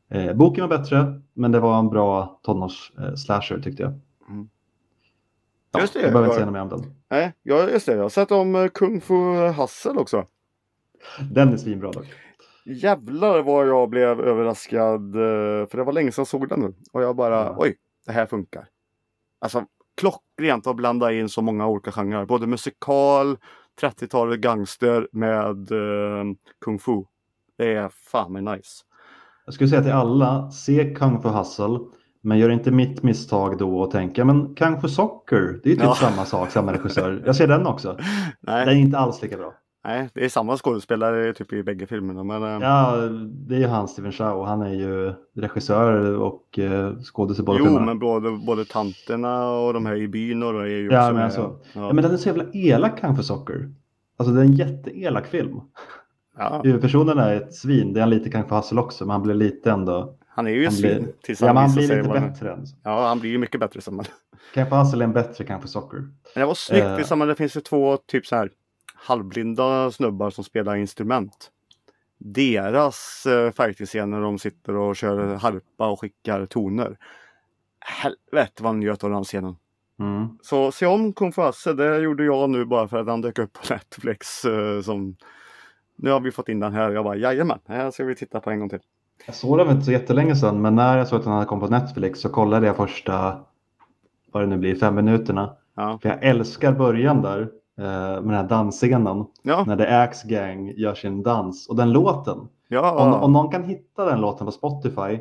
Boken var bättre, men det var en bra tonårs-slasher tyckte jag. Mm. Ja, Just det. jag behöver inte säga något mer om den. Nej, just det. Jag har sett om Kung Fu Hustle också. Den är svinbra dock. Jävlar vad jag blev överraskad. För det var länge sedan jag såg den nu. Och jag bara, oj, det här funkar. Alltså, klockrent att blanda in så många olika genrer. Både musikal, 30-talet gangster med Kung Fu. Det är fan med nice. Jag skulle säga till alla, se Kung Fu Hustle. Men gör inte mitt misstag då och tänka, men Kung Fu Soccer, det är ju typ samma sak, samma regissör. Jag ser den också. Nej. Den är inte alls lika bra. Nej, det är samma skådespelare typ i bägge filmerna. Men, ja, det är ju han, Stephen Chow. Han är ju regissör och skådespelare. Jo, men både tanterna och de här i byn och är ju också men med. alltså, ja, men den är så jävla elak, Kung Fu Soccer. Alltså det är en jätteelak film. Ja. Huvudpersonen är ett svin. Det är han lite Kung Fu Hustle också, men han blir lite ändå... Han är ju en svin. Ja, men han blir lite bättre än. Ja, han blir ju mycket bättre som man. Kung Fu Hustle är en bättre Kung Fu Soccer. Men det var snyggt. Det finns ju två typ så här halvblinda snubbar som spelar instrument. Deras fighting-scener när de sitter och kör harpa och skickar toner. Helvete vad han njöt av den scenen. Mm. Så se om Kung Fu Hustle, det gjorde jag nu bara för att han dök upp på Netflix. Som... Nu har vi fått in den här. Jag bara, jajamän, här ska vi titta på en gång till. Jag såg den inte så jättelänge sedan, men när jag såg att den hade kommit på Netflix så kollade jag första, vad det nu blir, 5 minuterna. Ja. För jag älskar början där med den här dansscenen. Ja. När The Axe Gang gör sin dans. Och den låten. Ja. Om någon kan hitta den låten på Spotify,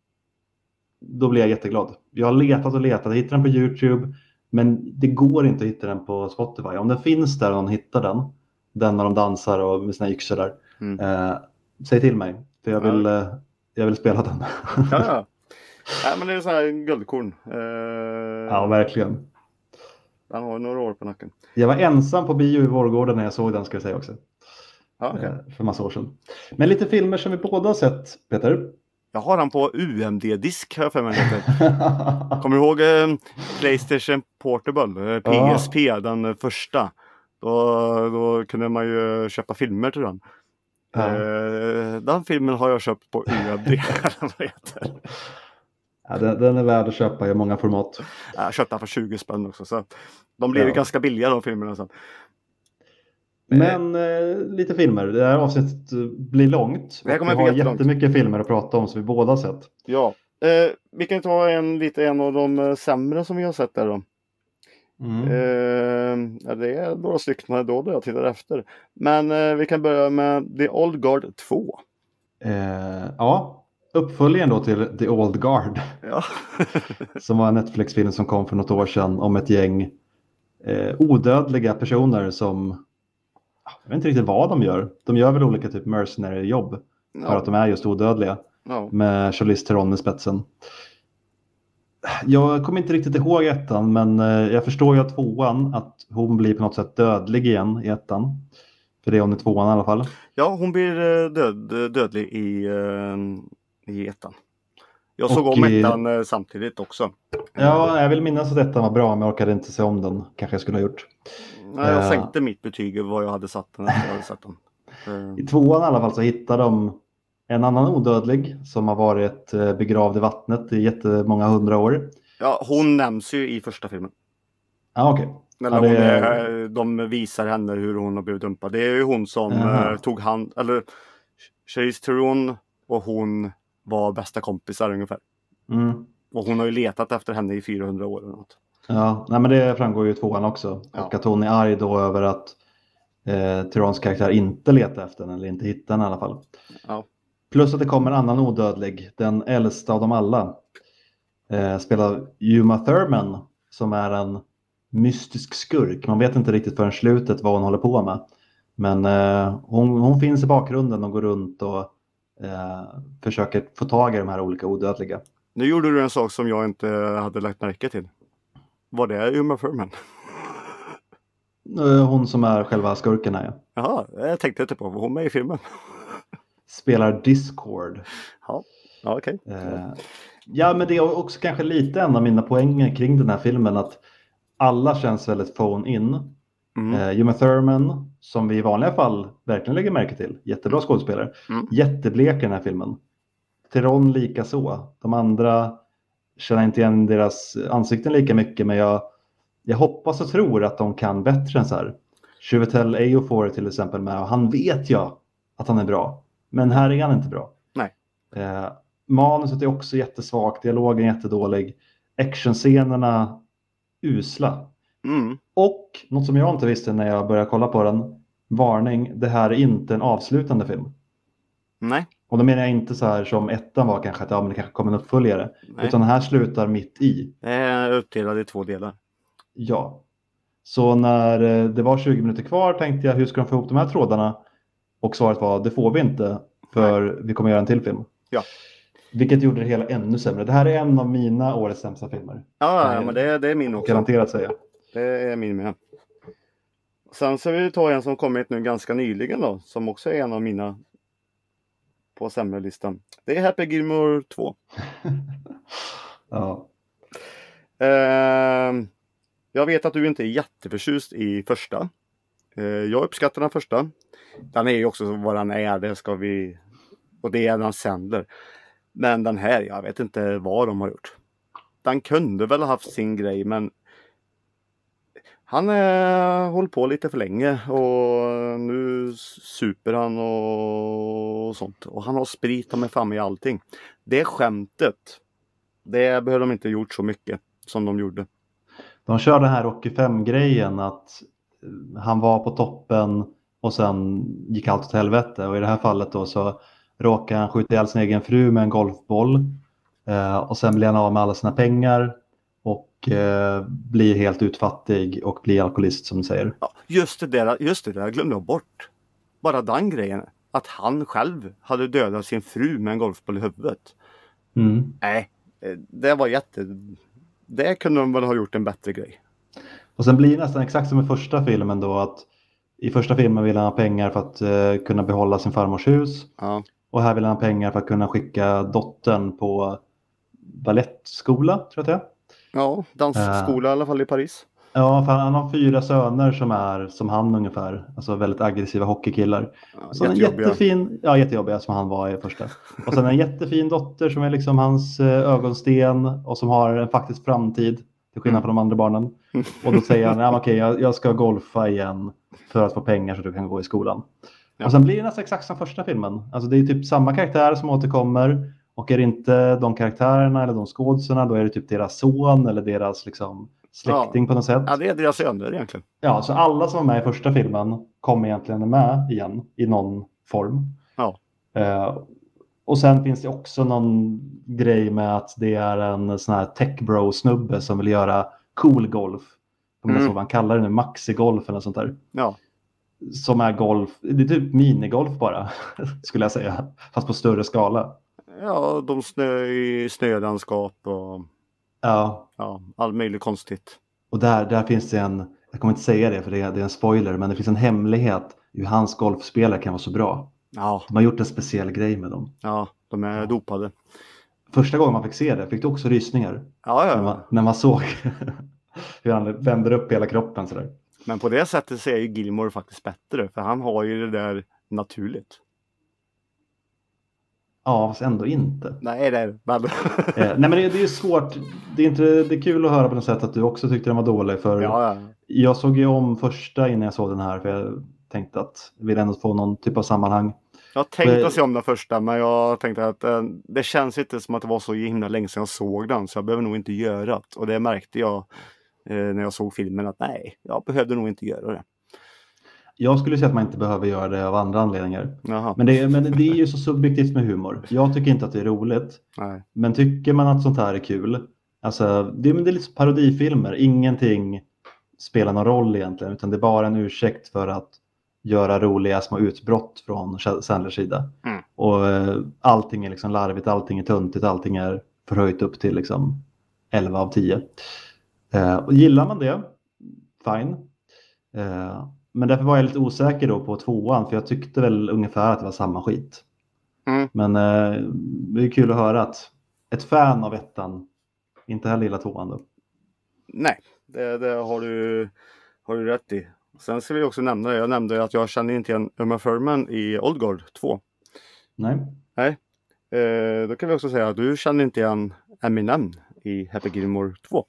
då blir jag jätteglad. Jag har letat och letat. Jag hittar den på YouTube. Men det går inte att hitta den på Spotify. Om den finns där och någon hittar den. Den när de dansar och med sina yxor där. Säg till mig. För jag vill spela den. Ja. Nej, men det är så här guldkorn. Ja, verkligen. Han har några år på nacken. Jag var ensam på bio i Vårgården när jag såg den, ska jag säga också. Ja, okay. För massa år sedan. Men lite filmer som vi båda har sett, Peter. Jag har han på UMD-disk här för mig. Kommer du ihåg PlayStation Portable? PSP, den första. Då kunde man ju köpa filmer till den. Ja. Den filmen har jag köpt på UMD. Ja, den är värd att köpa i många format. Jag köpte den för 20 spänn också. Så de blir ju ganska billiga de filmerna sen. Men lite filmer. Det här avsnittet blir långt. Vi har jättemycket filmer att prata om som vi båda har sett. Ja. Vi kan ta en av de sämre som vi har sett där då. Det är några stycken då jag tittar efter. Men vi kan börja med The Old Guard 2. Ja. Uppföljaren då till The Old Guard. Ja. Som var en Netflix-film som kom för något år sedan om ett gäng odödliga personer som, jag vet inte riktigt vad de gör. De gör väl olika typ mercenary-jobb för att de är just odödliga. Med Charlize Theron i spetsen. Jag kommer inte riktigt ihåg ettan, men jag förstår ju att tvåan att hon blir på något sätt dödlig igen i ettan. För det är hon i tvåan i alla fall. Ja, hon blir dödlig i ettan. Jag såg om ettan samtidigt också. Ja, jag vill minnas att ettan var bra, men jag orkade inte se om den. Kanske jag skulle ha gjort. Nej, jag sänkte mitt betyg vad jag hade satt den efter jag hade sett den. I tvåan i alla fall så hittar de en annan odödlig som har varit begravd i vattnet i jättemånga 100 år. Ja, hon nämns ju i första filmen. Ja, okej. Eller de visar henne hur hon har blivit dumpad. Det är ju hon som tog hand, eller Charlize Theron och hon var bästa kompisar ungefär. Och hon har ju letat efter henne i 400 år eller något. Ja, nej, men det framgår ju i tvåan också. Ja. Och att hon är arg då över att Therons karaktär inte letar efter henne eller inte hittar henne i alla fall. Ja. Plus att det kommer en annan odödlig, den äldsta av dem alla. Spelar Uma Thurman som är en mystisk skurk. Man vet inte riktigt förrän slutet vad hon håller på med. Men hon finns i bakgrunden och går runt och försöker få tag i de här olika odödliga. Nu gjorde du en sak som jag inte hade lagt märke till. Vad det är Uma Thurman? Hon som är själva skurken här. Ja. Jaha, jag tänkte inte på vad hon är i filmen. Spelar Discord. Ja, okej. Ja, men det är också kanske lite en av mina poänger kring den här filmen. Att alla känns väldigt phone-in. Uma Thurman, som vi i vanliga fall verkligen lägger märke till. Jättebra skådespelare. Jätteblek i den här filmen. Theron lika så. De andra känner inte igen deras ansikten lika mycket, men jag hoppas och tror att de kan bättre än så här. Chiwetel Ejiofor till exempel med, och han vet jag att han är bra, men här är han inte bra. Nej. Manuset är också jättesvagt, dialogen är jättedålig, actionscenerna usla. Och något som jag inte visste när jag började kolla på den, varning, det här är inte en avslutande film. Nej. Och då menar jag inte så här som ettan var kanske, att men det kanske kommer en uppföljare. Nej. Utan den här slutar mitt i. Det är uppdelad i 2 delar. Ja. Så när det var 20 minuter kvar tänkte jag, hur ska de få ihop de här trådarna? Och svaret var, det får vi inte. För vi kommer göra en till film. Ja. Vilket gjorde det hela ännu sämre. Det här är en av mina årets sämsta filmer. Ja, men det är min också. Garanterat säga. Det är min med. Sen så vill vi ta en som kommit nu ganska nyligen då. Som också är en av mina på sämre listan. Det är Happy Gilmore 2. Ja. Jag vet att du inte är jätteförtjust i första. Jag uppskattar den första. Den är ju också vad den är. Det ska vi... Och det är den sänder. Men den här, jag vet inte vad de har gjort. Den kunde väl ha haft sin grej, men han hållit på lite för länge och nu super han och sånt. Och han har sprit med fram i allting. Det skämtet, det behöver de inte gjort så mycket som de gjorde. De kör den här Rocky 5-grejen att han var på toppen och sen gick allt åt helvete. Och i det här fallet då så råkar han skjuta ihjäl sin egen fru med en golfboll. Och sen blir han av med alla sina pengar. Och blir helt utfattig och blir alkoholist som du säger. Ja, just det där glömde jag bort. Bara den grejen. Att han själv hade dödat sin fru med en golfboll i huvudet. Nej, det var det kunde de väl ha gjort en bättre grej. Och sen blir det nästan exakt som i första filmen då. Att i första filmen vill han ha pengar för att kunna behålla sin farmors hus. Ja. Och här vill han ha pengar för att kunna skicka dottern på ballettskola, tror jag att det är. Ja, dansskola i alla fall i Paris. Ja, för han har 4 söner som är som han ungefär. Alltså väldigt aggressiva hockeykillar. Ja, så en jättefin, jättejobbiga som han var i första. Och sen en jättefin dotter som är liksom hans ögonsten och som har en faktisk framtid till skillnad från de andra barnen. Och då säger han, okej, jag ska golfa igen för att få pengar så du kan gå i skolan. Ja. Och sen blir det nästan exakt som första filmen. Alltså det är typ samma karaktär som återkommer. Och är det inte de karaktärerna eller de skådespelarna, då är det typ deras son eller deras liksom släkting på något sätt. Ja, det är deras söner egentligen. Ja, så alla som var med i första filmen kommer egentligen med igen i någon form. Ja. Och sen finns det också någon grej med att det är en sån här tech bro snubbe som vill göra cool golf. Vad man kallar det nu, maxi-golf eller sånt där. Ja. Som är golf, det är typ minigolf bara, skulle jag säga. Fast på större skala. Ja, de snölandskap och all möjligt konstigt. Och där finns det jag kommer inte säga det för det är en spoiler, men det finns en hemlighet hur hans golfspelare kan vara så bra. Ja. De har gjort en speciell grej med dem. Ja, de är dopade. Första gången man fick se det fick du också rysningar. Ja. När man såg hur han vänder upp hela kroppen sådär. Men på det sättet så är ju Gilmore faktiskt bättre, för han har ju det där naturligt. Ja, fast ändå inte. Nej, det är nej, men det är ju svårt. Det är kul att höra på något sätt att du också tyckte den var dålig. För jag såg ju om första innan jag såg den här. För jag tänkte att jag vill ändå få någon typ av sammanhang. Jag tänkte att se om den första, men jag tänkte att det känns inte som att det var så himla länge sedan jag såg den. Så jag behöver nog inte göra det. Och det märkte jag när jag såg filmen att nej, jag behövde nog inte göra det. Jag skulle säga att man inte behöver göra det av andra anledningar. Jaha. Men det är ju så subjektivt med humor. Jag tycker inte att det är roligt. Nej. Men tycker man att sånt här är kul. Alltså, det är lite parodifilmer. Ingenting spelar någon roll egentligen. Utan det är bara en ursäkt för att göra roliga små utbrott från Sandlers sida. Och allting är liksom larvigt, allting är tuntigt, allting är förhöjt upp till liksom 11 av 10. Och gillar man det, fine. Men därför var jag lite osäker då på 2:an, för jag tyckte väl ungefär att det var samma skit. Men det är kul att höra att ett fan av 1:an inte heller gillar 2:an då. Nej, det har du rätt i. Sen ska vi också nämna det. Jag nämnde att jag känner inte igen Uma Thurman i Old Guard 2. Nej. Då kan vi också säga att du känner inte igen Eminem i Happy Gilmore 2.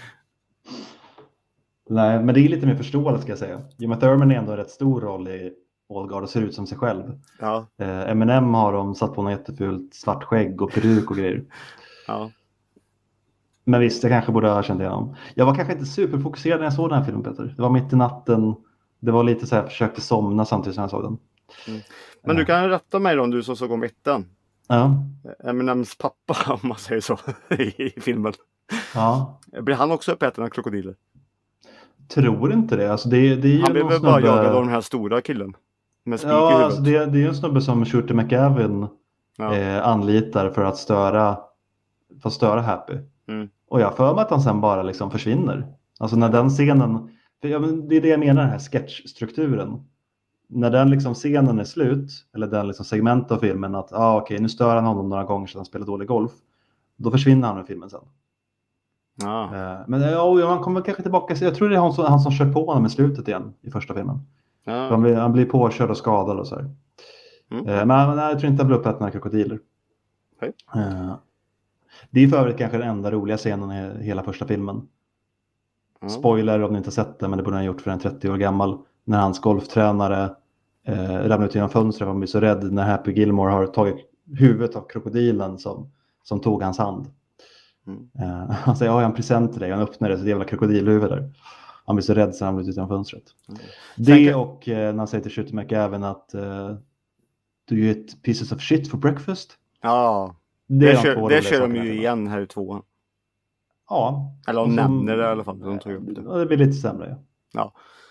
Nej, men det är lite mer förståeligt ska jag säga. Uma Thurman är ändå en rätt stor roll i Old Guard och ser ut som sig själv. Ja. Eminem har de satt på något jättefult svart skägg och peruk och grejer. Ja. Men visst, jag kanske borde ha känt igenom. Jag var kanske inte superfokuserad när jag såg den här filmen, Peter. Det var mitt i natten. Det var lite så här, jag försökte somna samtidigt som jag såg den. Mm. Men du kan rätta mig då om du som såg om ettan. Ja. Eminems pappa, om man säger så, i filmen. Ja. Blir han också uppäten av krokodiler? Tror inte det. Alltså det är ju han blev bara jagad av den här stora killen. Med spik i huvudet. Alltså det är ju en snubbe som Shooter McGavin anlitar för att störa Happy. Mm. Och jag för mig att han sen bara liksom försvinner. Alltså när den scenen, det är det jag menar, den här sketchstrukturen. När den liksom scenen är slut, eller den liksom segment av filmen att okej, nu stör han honom några gånger så han spelar dålig golf. Då försvinner han ur filmen sen. Men han kommer kanske tillbaka. Jag tror det är han som kör på honom i slutet igen i första filmen. Han blir påkörd och skadad och så här. Men jag tror inte han blir uppäten av krokodiler. Okay. Det är för övrigt kanske den enda roliga scenen i hela första filmen. Spoiler om ni inte sett det, men det borde han ha gjort för en 30 år gammal. När hans golftränare ramlar ut genom fönstret. Han blir så rädd när Happy Gilmore har tagit huvudet av krokodilen som tog hans hand. Han säger, jag har en present till dig. Han öppnar det, så det är jävla krokodilhuvud där. Han blir så rädd så han blir ut genom fönstret. Det och när han säger till Shooter McGavin att do you eat pieces of shit for breakfast? Ja, det kör de ju igen här i tvåan. Ja. Eller de nämner det i alla fall. De tog upp det. Det blir lite sämre. Ja.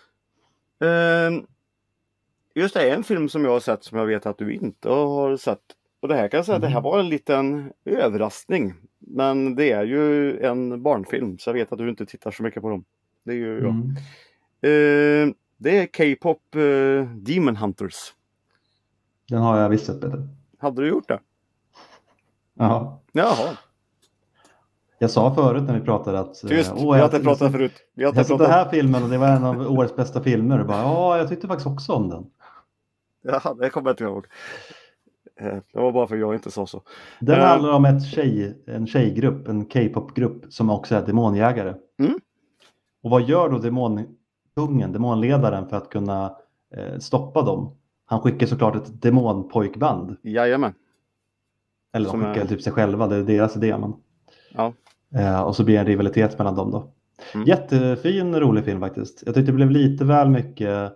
Just det är en film som jag har sett som jag vet att du inte har sett. Och det här kan jag säga att det här var en liten överraskning. Men det är ju en barnfilm, så jag vet att du inte tittar så mycket på dem. Det är ju jag. Det är K-pop Demon Hunters. Den har jag visst sett, Peter. Hade du gjort det? Ja. Jaha. Jag sa förut när vi pratade att... Just, vi har inte pratat förut. Jag sett den här filmen och det var en av årets bästa filmer. Och bara, jag tyckte faktiskt också om den. Ja, det kommer jag inte ihåg. Det var bara för jag inte sa så. Den handlar om en tjejgrupp, en K-pop-grupp som också är demonjägare. Och vad gör då demonledaren för att kunna stoppa dem? Han skickar såklart ett demonpojkband. Jajamän. Eller de skickar typ sig själva, det är deras idé. Ja. Och så blir det en rivalitet mellan dem då. Jättefin, rolig film faktiskt. Jag tyckte det blev lite väl mycket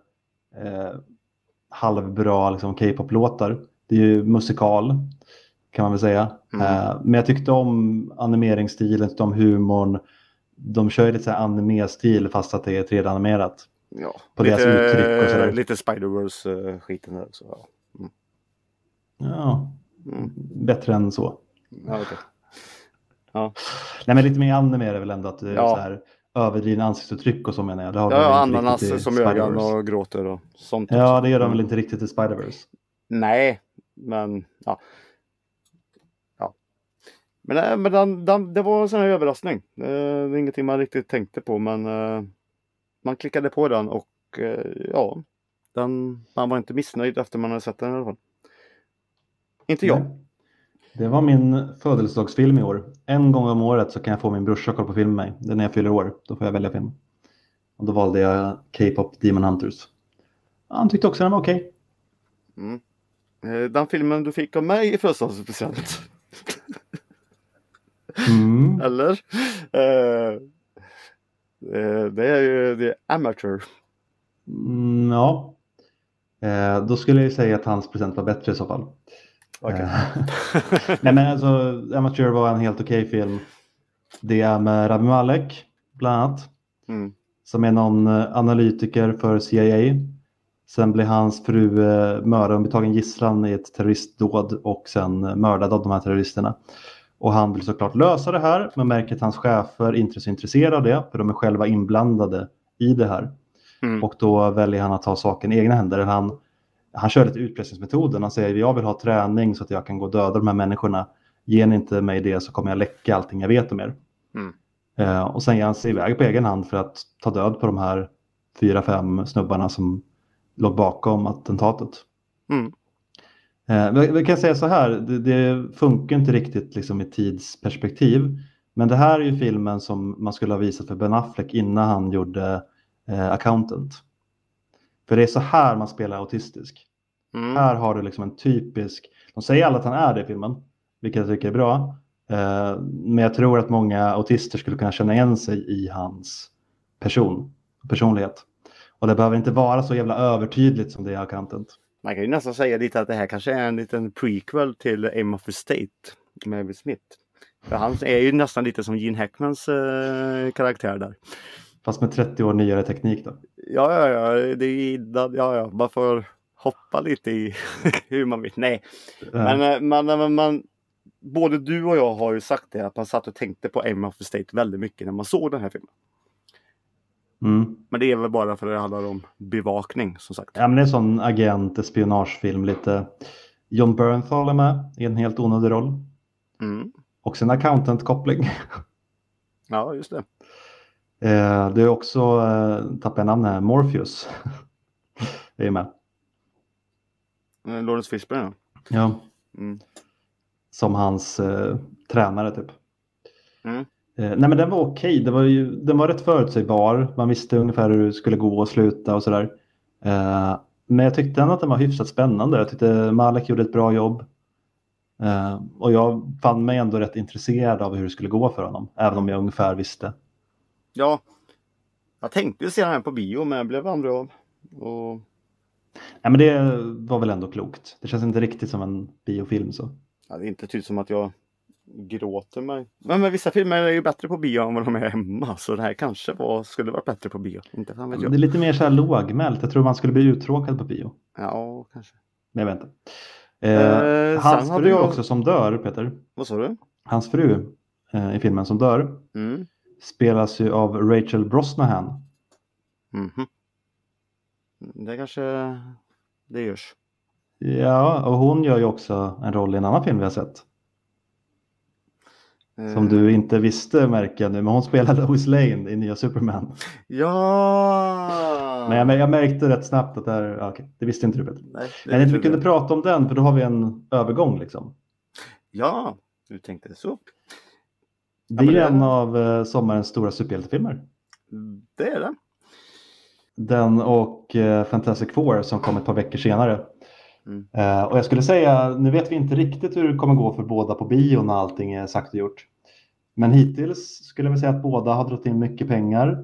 halvbra liksom, K-pop-låtar. Det är ju musikal, kan man väl säga. Men jag tyckte om animeringsstilen, tyckte om humorn. De kör ju lite så här anime-stil fast att det är 3D-animerat. Ja, på deras uttryck och sådär. Lite Spider-Verse-skiten där också. Ja, bättre än så. Ja, okay. Ja. Nej, men lite mer anime är det väl ändå att det är så här överdrivna ansiktsuttryck och så menar jag. Det har ananas som ögon och gråter och sånt. Ja, det gör de väl inte riktigt i Spider-Verse. Nej, men ja. Men det var en sån här överraskning. Det är ingenting man riktigt tänkte på, men man klickade på den och man var inte missnöjd efter man hade sett den i alla fall. Inte jag. Nej. Det var min födelsedagsfilm i år. En gång om året så kan jag få min brorsa kolla på film med mig. Det är när jag fyller år. Då får jag välja film. Och då valde jag K-pop Demon Hunters. Han tyckte också den var okej. Den filmen du fick av mig i födelsedagspresent. Eller? Det är ju The Amateur. Ja. Då skulle jag säga att hans present var bättre i så fall. Okay. Nej, men alltså Amateur var en helt okej film. Det är med Rami Malek bland annat. Som är någon analytiker för CIA. Sen blir hans fru mördad och betagen gisslan i ett terroristdåd och sen mördad av de här terroristerna. Och han vill såklart lösa det här, men märker att hans chefer inte är så intresserade av det, för de är själva inblandade i det här. Och då väljer han att ta saken i egna händer. Han kör lite utpressningsmetoden. Han säger, jag vill ha träning så att jag kan gå och döda de här människorna. Ger ni inte mig det så kommer jag läcka allting jag vet om er. Och sen ger han sig iväg på egen hand för att ta död på de här 4-5 snubbarna som låg bakom attentatet. Vi kan säga så här, det funkar inte riktigt liksom i tidsperspektiv. Men det här är ju filmen som man skulle ha visat för Ben Affleck innan han gjorde Accountant. För det är så här man spelar autistisk. Här har du liksom en typisk, de säger alla att han är det i filmen, vilket jag tycker är bra. Men jag tror att många autister skulle kunna känna igen sig i hans personlighet. Och det behöver inte vara så jävla övertydligt som det är Accountant. Man kan ju nästan säga lite att det här kanske är en liten prequel till Aim of the State med Will Smith. För han är ju nästan lite som Gene Hackmans karaktär där. Fast med 30 år nyare teknik då. Ja, det är man får hoppa lite i hur man vill. Nej, men både du och jag har ju sagt det, att man satt och tänkte på Aim of the State väldigt mycket när man såg den här filmen. Men det är väl bara för att det handlar om bevakning, som sagt. Ja, men det är en sån agent-spionagefilm lite. John Bernthal är med i en helt onödig roll. Och sen accountant-koppling. Ja, just det. Det är också, tappar jag namn här, Morpheus. Det är med. Lawrence Fishburne. Ja. Som hans tränare typ. Nej, men den var okej. Den var rätt förutsägbar. Man visste ungefär hur det skulle gå och sluta och sådär. Men jag tyckte ändå att den var hyfsat spännande. Jag tyckte Malek gjorde ett bra jobb. Och jag fann mig ändå rätt intresserad av hur det skulle gå för honom. Även om jag ungefär visste. Ja, jag tänkte se den här på bio, men jag blev andra av. Nej, men det var väl ändå klokt. Det känns inte riktigt som en biofilm så. Ja, det är inte typ som att jag gråter mig. Men vissa filmer är ju bättre på bio än vad de är hemma. Så det här kanske skulle vara bättre på bio. Inte fan vet jag. Det är lite mer så här lågmält. Jag tror man skulle bli uttråkad på bio. Ja, kanske. Men jag vet inte. Hans fru också som dör, Peter. Vad sa du? Hans fru i filmen som dör spelas ju av Rachel Brosnahan. Det kanske det görs. Ja, och hon gör ju också en roll i en annan film vi har sett. Som du inte visste, märker jag nu. Men hon spelade Lois Lane i nya Superman. Ja! Men jag märkte rätt snabbt att det visste inte du, Peter. Men vi kunde prata om den, för då har vi en övergång liksom. Ja, du tänkte så. Det är en av sommarens stora superhjältefilmer. Det är det. Den och Fantastic Four som kom ett par veckor senare. Och jag skulle säga, nu vet vi inte riktigt hur det kommer gå för båda på bio när allting är sagt och gjort. Men hittills skulle jag säga att båda har dragit in mycket pengar.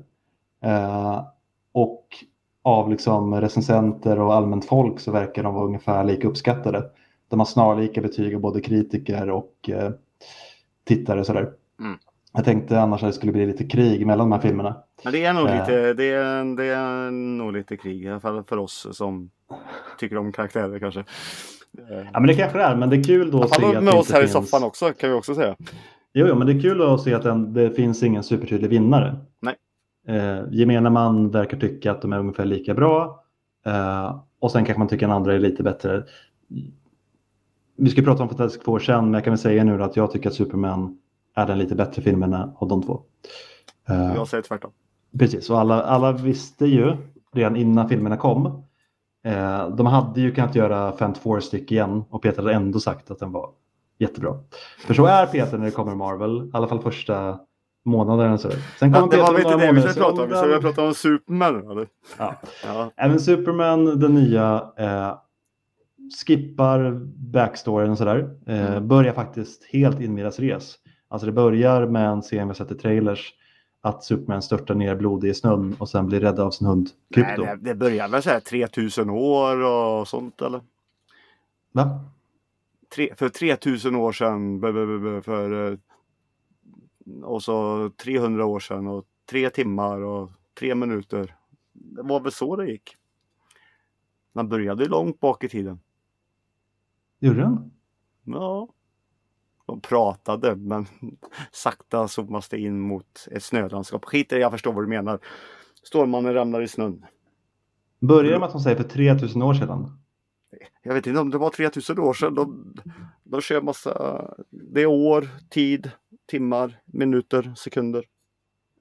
Och av liksom recensenter och allmänt folk så verkar de vara ungefär lika uppskattade. De har snarlika betyg av både kritiker och tittare och sådär. Jag tänkte annars att det skulle bli lite krig mellan de här filmerna. Men det är nog lite, det är nog lite krig, i alla fall för oss som tycker om karaktärer kanske. Ja, men det kanske är, men det är kul då att se att med oss här i soffan också, kan vi också säga. Jo, men det är kul då att se att det finns ingen supertydlig vinnare. Nej. Gemene man verkar tycka att de är ungefär lika bra. Och sen kanske man tycker att den andra är lite bättre. Vi ska prata om Fantastic Four sen, men jag kan väl säga nu att jag tycker att Superman är den lite bättre filmen av de två. Jag säger tvärtom. Precis, och alla visste ju redan innan filmerna kom. De hade ju kunnat göra Fant Four-stick igen, och Peter hade ändå sagt att den var jättebra. För så är Peter när det kommer Marvel, i alla fall första månaden. Sen kommer det Peter var inte det vi skulle prata om. Vi skulle prata om Superman. Eller? Ja. Även Superman, den nya, skippar backstoryn och sådär. Börjar faktiskt helt in deras res. Alltså det börjar med en scen vi har sett i trailers, att Superman störtar ner blodig i snön och sen blir rädd av sin hund Krypto. Nej, det börjar väl så här 3000 år och sånt, eller? Va? För 3000 år sedan, och så 300 år sedan och 3 timmar och 3 minuter. Det var väl så det gick. Man började långt bak i tiden. Gjorde den? Ja. De pratade, men sakta zoomas det in mot ett snölandskap. Skiter, jag förstår vad du menar. Stormarna ramlar i snön. Börjar med att de säger för 3000 år sedan? Jag vet inte om det var 3000 år sedan. De kör massa... Det är år, tid, timmar, minuter, sekunder.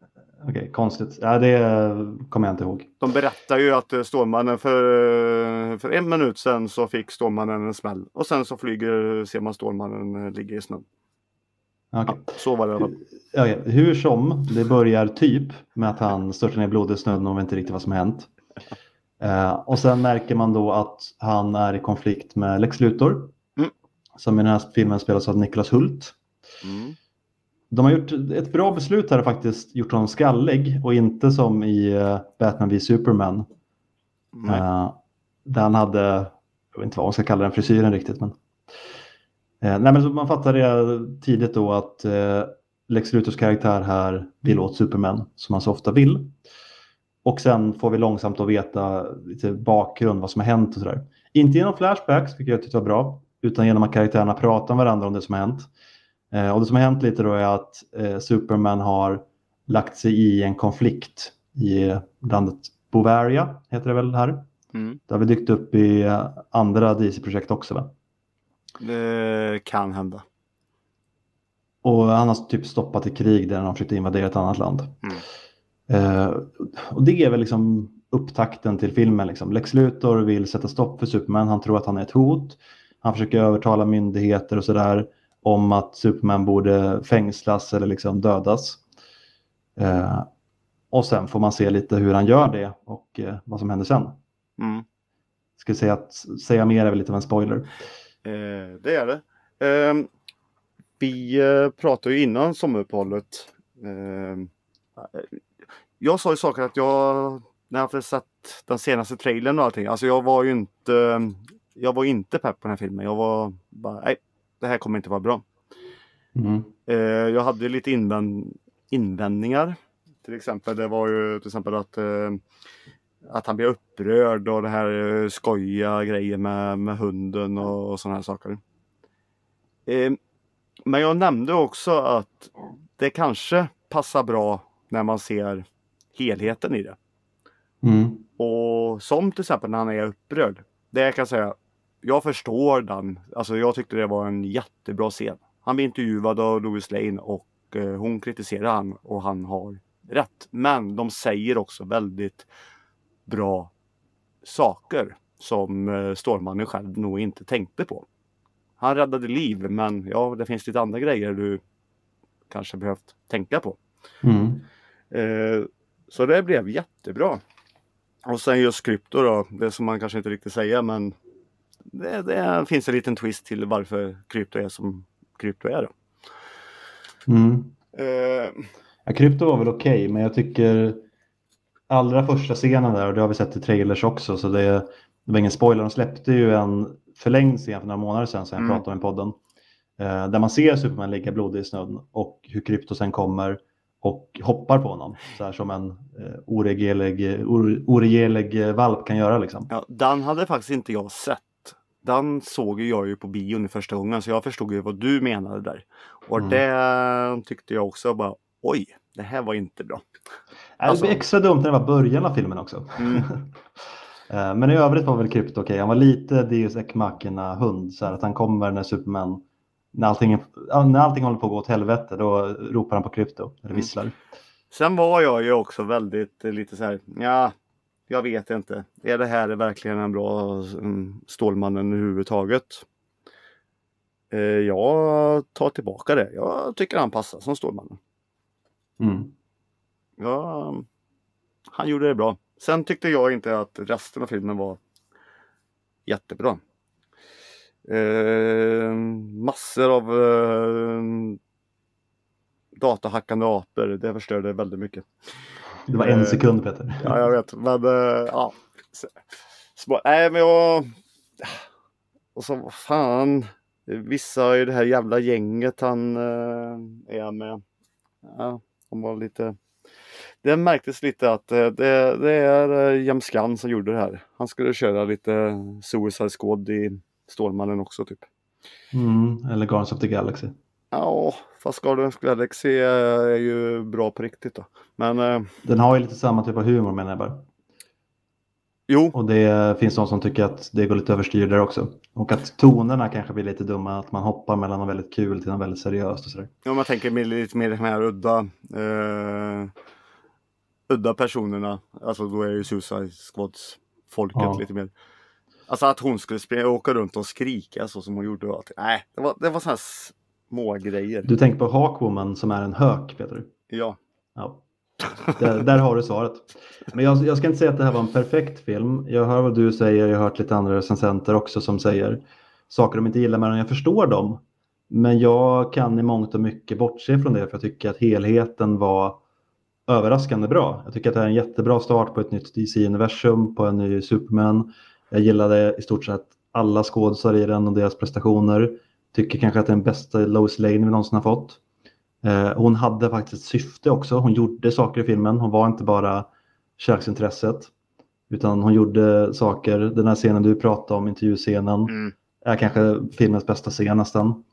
Okej, konstigt. Ja, det kommer jag inte ihåg. De berättar ju att Stålmannen för 1 minut sedan så fick Stålmannen en smäll. Och sen så ser man Stålmannen ligga i snön. Okay. Ja, så var det i alla fall. Okay. Hur som, det börjar typ med att han störtar ner blodig snön och vet inte riktigt vad som har hänt. Och sen märker man då att han är i konflikt med Lex Luthor. Som i den här filmen spelas av Nicholas Hult. De har gjort ett bra beslut här och faktiskt gjort honom skallig och inte som i Batman v Superman. Där han hade, jag vet inte vad man ska kalla den frisyren riktigt. Nej, men så man fattar det tidigt då att Lex Luthors karaktär här vill åt Superman som han så ofta vill. Och sen får vi långsamt att veta lite bakgrund, vad som har hänt och sådär. Inte genom flashbacks, vilket jag tyckte var bra, utan genom att karaktärerna pratar med varandra om det som har hänt. Och det som har hänt lite då är att Superman har lagt sig i en konflikt i landet Bovaria, heter det väl här. Det har vi dykt upp i andra DC-projekt också, va? Det kan hända. Och han har typ stoppat ett krig där han försökte invadera ett annat land. Och det är väl liksom upptakten till filmen. Liksom. Lex Luthor vill sätta stopp för Superman. Han tror att han är ett hot. Han försöker övertala myndigheter och sådär om att Superman borde fängslas eller liksom dödas. Och sen får man se lite hur han gör det och vad som händer sen. Ska säga att säga mer är väl lite av en spoiler. Det är det. Vi pratade ju innan sommaruppehållet. Jag sa ju saker att när jag hade sett den senaste trailern och allting. Alltså jag var inte pepp på den här filmen. Jag var bara, nej, det här kommer inte vara bra. Jag hade lite invändningar. Till exempel, det var ju till exempel att han blir upprörd och det här skojiga grejer med hunden och sådana här saker. Men jag nämnde också att det kanske passar bra när man ser helheten i det. Och som till exempel när han är upprörd. Det jag kan säga, jag förstår den. Alltså jag tyckte det var en jättebra scen. Han blir intervjuad av Lois Lane och hon kritiserar han och han har rätt. Men de säger också väldigt bra saker som Stålmannen själv nog inte tänkte på. Han räddade liv, men ja, det finns lite andra grejer du kanske behövt tänka på. Så det blev jättebra. Och sen just Krypto då, det som man kanske inte riktigt säger, men det finns en liten twist till varför Krypto är som Krypto är då. Ja, Krypto var väl okej, men jag tycker allra första scenen där, och det har vi sett i trailers också, så det var ingen spoiler. De släppte ju en förlängd scen för några månader sedan jag pratade om i podden. Där man ser Superman ligga blodig i snön och hur Krypto sen kommer och hoppar på honom. Så här som en oregelig valp kan göra liksom. Ja, den hade faktiskt inte jag sett. Den såg jag ju på bion i första gången, så jag förstod ju vad du menade där. Och det tyckte jag också bara, oj, det här var inte bra. Det blir extra dumt när det var början av filmen också. Men i övrigt var väl Krypto okej. Han var lite Deus Ex Machina hund. Så här att han kommer när Superman, när allting håller på att gå åt helvete, då ropar han på Krypto eller visslar. Sen var jag ju också väldigt lite så här, ja, jag vet inte. Är det här verkligen en bra Stålmannen överhuvudtaget? Jag tar tillbaka det. Jag tycker han passar som Stålmannen. Ja, han gjorde det bra. Sen tyckte jag inte att resten av filmen var jättebra. Massor av datahackande apor. Det förstörde väldigt mycket. Det var 1 sekund, Peter. Ja, jag vet. Men ja. Nej, men jag... Och så fan. Vissa i det här jävla gänget han är med. Ja, de var lite... Det märktes lite att det är James Gunn som gjorde det här. Han skulle köra lite Suicide Squad i Stålmannen också typ. Eller Guardians of the Galaxy. Ja, fast Guardians of the Galaxy är ju bra på riktigt då. Men, den har ju lite samma typ av humor, menar jag bara. Jo. Och det finns de som tycker att det går lite överstyr där också. Och att tonerna kanske blir lite dumma. Att man hoppar mellan något väldigt kul till något väldigt seriöst och sådär. Ja, man tänker lite mer de här udda udda personerna. Alltså då är ju Suicide Squads folket lite mer. Alltså att hon skulle åka runt och skrika så som hon gjorde. Nej, det var sådana små grejer. Du tänker på Hawkwoman som är en hök, Peter? Ja. Där har du svaret. Men jag ska inte säga att det här var en perfekt film. Jag hör vad du säger, jag har hört lite andra recensenter också som säger saker de inte gillar, men jag förstår dem. Men jag kan i mångt och mycket bortse från det, för jag tycker att helheten var överraskande bra. Jag tycker att det är en jättebra start på ett nytt DC-universum, på en ny Superman. Jag gillade i stort sett alla skådespelare i den och deras prestationer. Tycker kanske att det är den bästa Lois Lane vi någonsin har fått. Hon hade faktiskt ett syfte också. Hon gjorde saker i filmen. Hon var inte bara kärleksintresset, utan hon gjorde saker. Den här scenen du pratade om, intervjuscenen, är kanske filmens bästa scen nästan.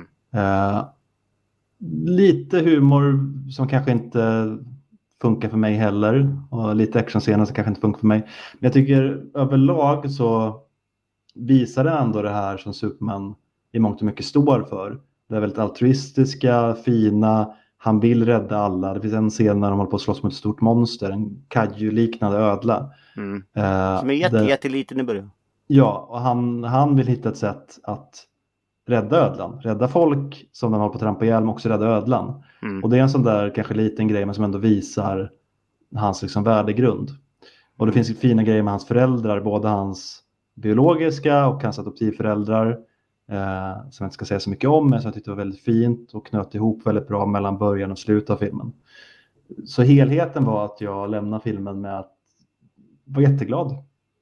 Lite humor som kanske inte funkar för mig heller. Och lite actionscener som kanske inte funkar för mig. Men jag tycker överlag så visar den ändå det här som Superman i mångt och mycket står för. Det är väldigt altruistiska, fina. Han vill rädda alla. Det finns en scen när de håller på att slåss mot ett stort monster. En kaiju-liknande ödla. Som är jätteliten i början. Ja, och han vill hitta ett sätt att rädda ödlan. Rädda folk som de håller på att trampa ihjäl, men också rädda ödlan. Och det är en sån där kanske liten grej, men som ändå visar hans liksom värdegrund. Och det finns fina grejer med hans föräldrar. Både hans biologiska och hans adoptivföräldrar. Som jag inte ska säga så mycket om, men som jag tyckte var väldigt fint och knöt ihop väldigt bra mellan början och slutet av filmen. Så helheten var att jag lämnade filmen med att vara jätteglad.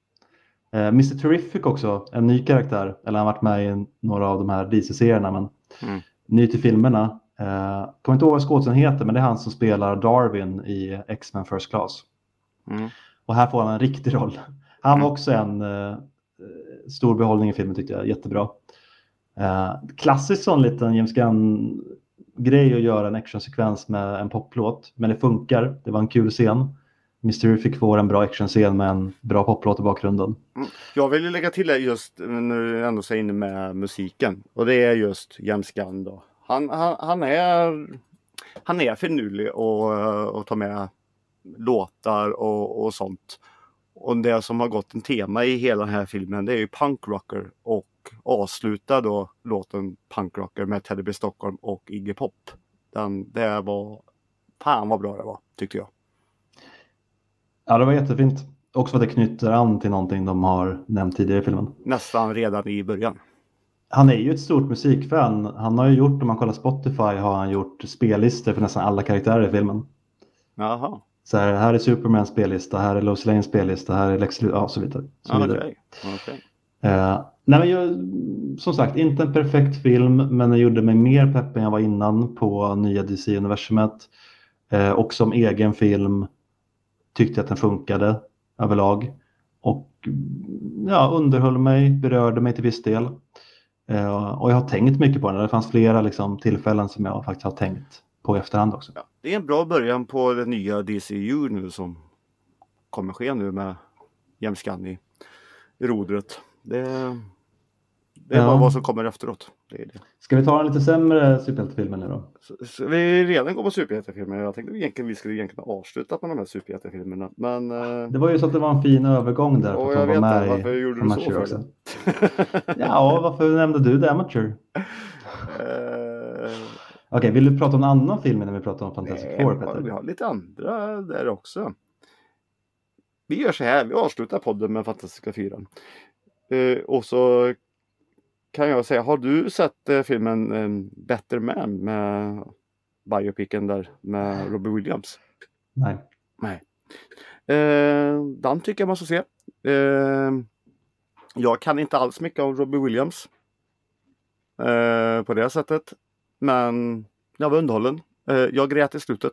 Mr. Terrific också, en ny karaktär, eller han har varit med i några av de här DC-serierna, men ny till filmerna. Kommer inte ihåg vad skådespelaren heter, men det är han som spelar Darwin i X-Men First Class. Och här får han en riktig roll. Han var också en stor behållning i filmen, tyckte jag, jättebra. Klassiskt sån liten James Gunn-grej att göra en actionsekvens med en poplåt, men det funkar, det var en kul scen. Mr. fick få en bra actionscen med en bra poplåt i bakgrunden. Jag vill ju lägga till det just nu är ändå så inne med musiken. Och det är just James Gunn då. Han är finurlig och ta med låtar och sånt. Och det som har gått en tema i hela den här filmen, det är ju punkrocker. Och avsluta då låten Punkrocker med Teddy B. Stockholm och Iggy Pop. Det var, fan vad bra det var, tyckte jag. Ja, det var jättefint. Också för att det knyter an till någonting de har nämnt tidigare i filmen. Nästan redan i början. Han är ju ett stort musikfan. Han har ju gjort, om man kollar Spotify, har han gjort spellistor för nästan alla karaktärer i filmen. Jaha. Så här är Supermans spellista, här är Lois Lanes spellista, här är Lex Luthor, så vidare. Okay. Nej, men som sagt, inte en perfekt film, men den gjorde mig mer pepp än jag var innan på nya DC-universumet. Och som egen film tyckte jag att den funkade överlag. Och ja, underhöll mig, berörde mig till viss del. Och jag har tänkt mycket på den. Det fanns flera liksom, tillfällen som jag faktiskt har tänkt på i efterhand också. Ja, det är en bra början på det nya DCU nu som kommer ske nu med James Gunn i rodret. Det är bara vad som kommer efteråt. Det är det. Ska vi ta en lite sämre superhjältefilmer nu då? Så vi redan går på superhjältefilmer. Jag tänkte vi skulle egentligen avsluta på de här superhjältefilmerna. Men, det var ju så att det var en fin övergång där. Och jag vet inte, varför gjorde du så för också? Ja, varför nämnde du The Amateur? Okej, vill du prata om en annan film när vi pratar om Fantastic Four, Peter? Vi har lite andra där också. Vi gör så här, vi avslutar podden med Fantastiska 4. Och så kan jag säga, har du sett filmen Better Man med biopicen där med Robbie Williams? Nej. Den tycker jag man ska se. Jag kan inte alls mycket om Robbie Williams på det sättet. Men jag var underhållen. Jag grät i slutet.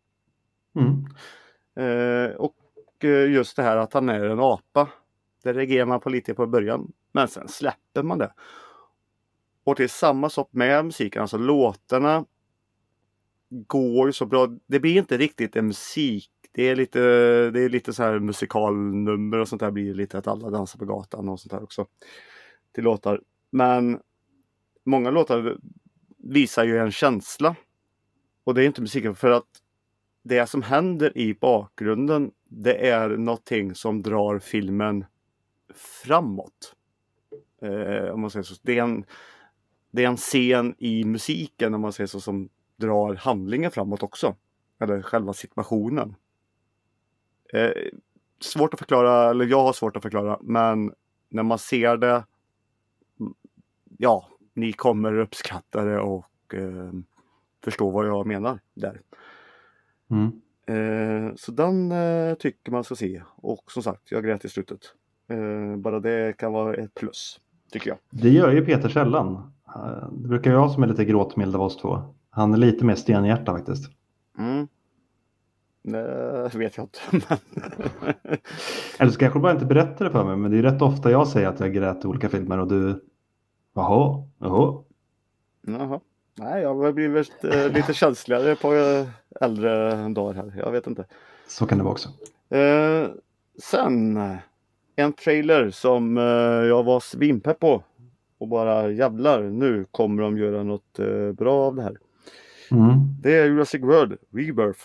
Och just det här att han är en apa. Det reagerar man på lite på början. Men sen släpper man det. Och det är samma sak med musiken. Alltså låtarna går ju så bra. Det blir inte riktigt en musik. Det är lite så här musikalnummer och sånt där. Blir lite att alla dansar på gatan och sånt där också. Till låtar. Men många låtar visar ju en känsla. Och det är inte musiken för att det som händer i bakgrunden, det är någonting som drar filmen framåt. Om man säger så. Det är en scen i musiken, om man säger så, som drar handlingen framåt också. Eller själva situationen. Svårt att förklara, eller jag har svårt att förklara, men när man ser det, ja, ni kommer uppskatta det och förstå vad jag menar där. Så den tycker man ska se. Och som sagt, jag grät i slutet. Bara det kan vara ett plus, tycker jag. Det gör ju Peter sällan. Det brukar ju jag som är lite gråtmild av oss två. Han är lite mer stenhjärta faktiskt. Det vet jag inte. Eller ska jag bara inte berätta det för mig, men det är rätt ofta jag säger att jag grät i olika filmer och du... Jaha. Nej, jag har blivit lite känsligare på äldre dagar här. Jag vet inte. Så kan det vara också. Sen en trailer som jag var svinpepp på. Och bara jävlar, nu kommer de göra något bra av det här. Det är Jurassic World Rebirth.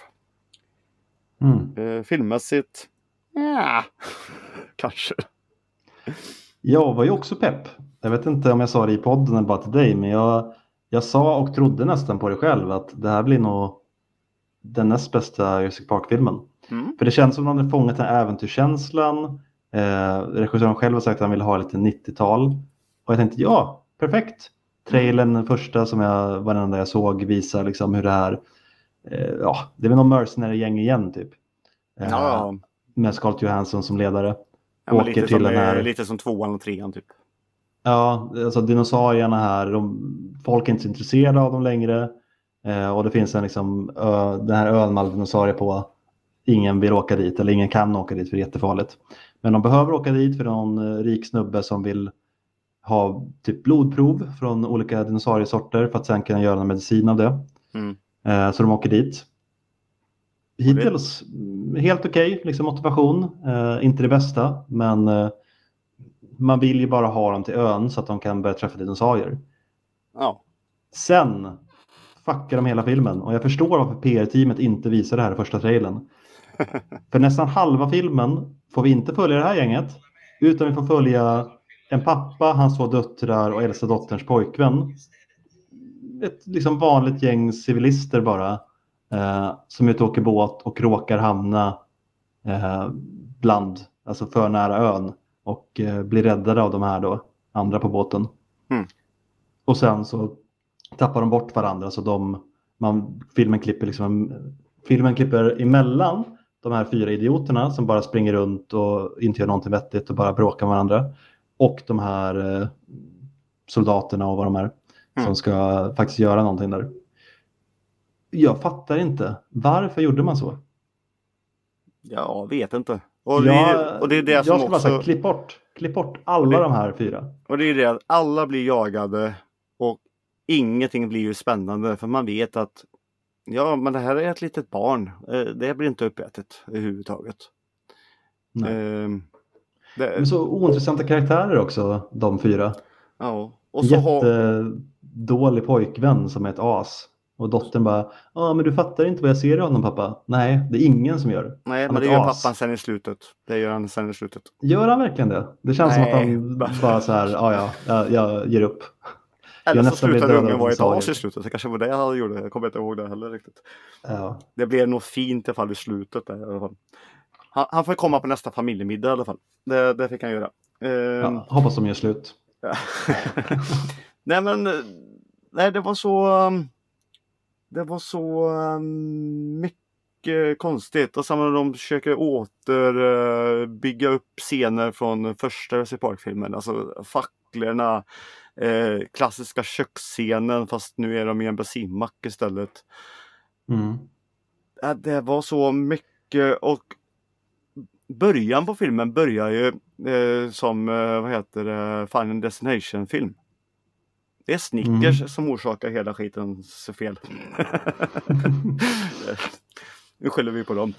Filmmässigt, ja, kanske. Jag var ju också pepp. Jag vet inte om jag sa det i podden eller bara till dig, men jag sa och trodde nästan på det själv att det här blir nog den näst bästa Jurassic Park-filmen. För det känns som att de hade fångat den här äventyrskänslan. Regissören själv har sagt att han vill ha lite 90-tal. Och jag tänkte, ja, perfekt. Trailern, den första som varenda jag såg, visar liksom hur det här... det är väl någon mercenary-gäng igen typ. Med Scarlett Johansson som ledare. Ja, åker till den här... Lite som 2:an och 3:an typ. Ja, alltså dinosaurierna här, folk är inte så intresserade av dem längre. Och det finns den här ön med alla dinosaurier på. Ingen vill åka dit, eller ingen kan åka dit för det är jättefarligt. Men de behöver åka dit för någon rik snubbe som vill ha typ blodprov från olika dinosauriesorter för att sen kunna göra en medicin av det. Så de åker dit. Hittills helt okej, motivation. Inte det bästa, men man vill ju bara ha dem till ön så att de kan börja träffa dinosaurier. Ja. Sen fuckar de hela filmen. Och jag förstår varför PR-teamet inte visar det här i första trailern. För nästan halva filmen får vi inte följa det här gänget. Utan vi får följa en pappa, hans 2 döttrar och äldsta dotterns pojkvän. Ett vanligt gäng civilister bara. Som ut och åker båt och råkar hamna alltså för nära ön. Och blir räddade av de här då, andra på båten. Och sen så tappar de bort varandra. Så filmen klipper emellan de här 4 idioterna som bara springer runt och inte gör någonting vettigt och bara bråkar med varandra. Och de här soldaterna och vad de är som ska faktiskt göra någonting där. Jag fattar inte. Varför gjorde man så? Jag vet inte. Och det är det som också... Säga, klipp bort alla de här 4. Och det är det att alla blir jagade och ingenting blir ju spännande för man vet att ja, men det här är ett litet barn. Det blir inte uppätet överhuvudtaget. Men så ointressanta karaktärer också, de 4. Ja. Och så jättedålig pojkvän som är ett as. Och dottern bara, men du fattar inte vad jag ser i honom, pappa. Nej, det är ingen som gör. Nej, men det gör pappan sen i slutet. Gör han verkligen det? Det känns som att han bara så här, jag ger upp. Eller så slutade ungen vara ett as i slutet. Det kanske var det jag hade gjort. Jag kommer inte ihåg det heller riktigt. Ja. Det blev nog fint i alla fall i slutet. Där, i alla fall. Han får komma på nästa familjemiddag i alla fall. Det fick han göra. Hoppas de gör slut. Nej, det var så... Det var så mycket konstigt. Och sen när de försöker bygga upp scener från första Jurassic Park-filmen. Alltså facklorna, klassiska köksscenen fast nu är de i en bensinmack istället. Det var så mycket och början på filmen börjar ju som Final Destination-film. Det är Snickers som orsakar hela skitens fel. Nu skyller vi på dem.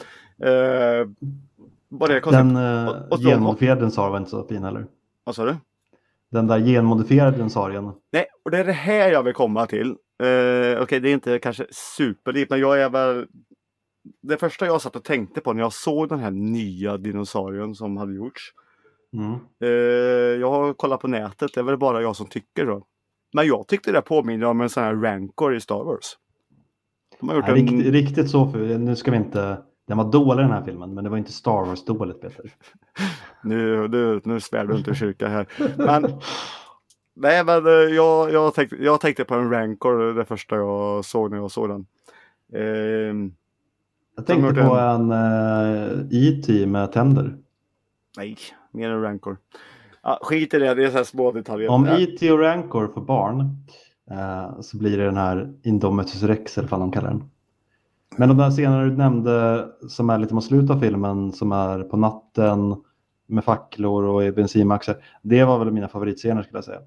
Den genmodifierade dinosaurien var inte så fin heller. Vad sa du? Den där genmodifierade dinosaurien. Nej, och det är det här jag vill komma till. Okej, det är inte kanske superlikt, men jag är väl det första jag satt och tänkte på när jag såg den här nya dinosaurien som hade gjorts. Jag har kollat på nätet, det är väl bara jag som tycker så. Men jag tyckte det påminner om en sån här Rancor i Star Wars. De har gjort riktigt så, för nu ska vi inte... Den var dålig den här filmen, men det var inte Star Wars dåligt, Peter. Nu svär du inte i kyrka här. Men... Nej, men jag tänkte på en Rancor det första jag såg när jag såg den. Jag tänkte på en E.T. med tänder. Nej, mer en Rancor. Skit i det är så här små detaljer. Om E.T. och Rancor får barn så blir det den här Indominus Rex, eller vad de kallar den. Men de där scenerna du nämnde som är lite mot slutet av filmen, som är på natten med facklor och i bensinmaxar, det var väl mina favoritscener, skulle jag säga.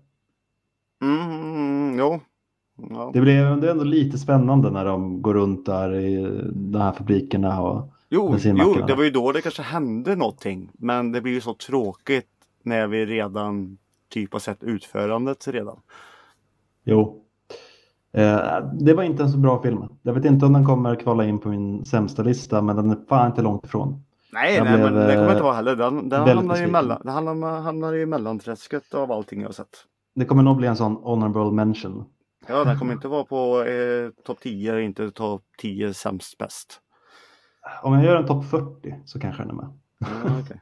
Jo. Ja. Det är ändå lite spännande när de går runt där i de här fabrikerna och bensinmackarna. Jo, det var ju då det kanske hände någonting. Men det blir ju så tråkigt när vi redan typ har sett utförandet redan. Jo. Det var inte en så bra film. Jag vet inte om den kommer kvala in på min sämsta lista, men den är fan inte långt ifrån. Nej, men det kommer inte vara heller. Den hamnar i mellanträsket av allting jag har sett. Det kommer nog bli en sån honorable mention. Ja, den kommer inte vara på topp 10, inte topp 10 sämst bäst. Om jag gör en topp 40 så kanske den är med. Ja, okay.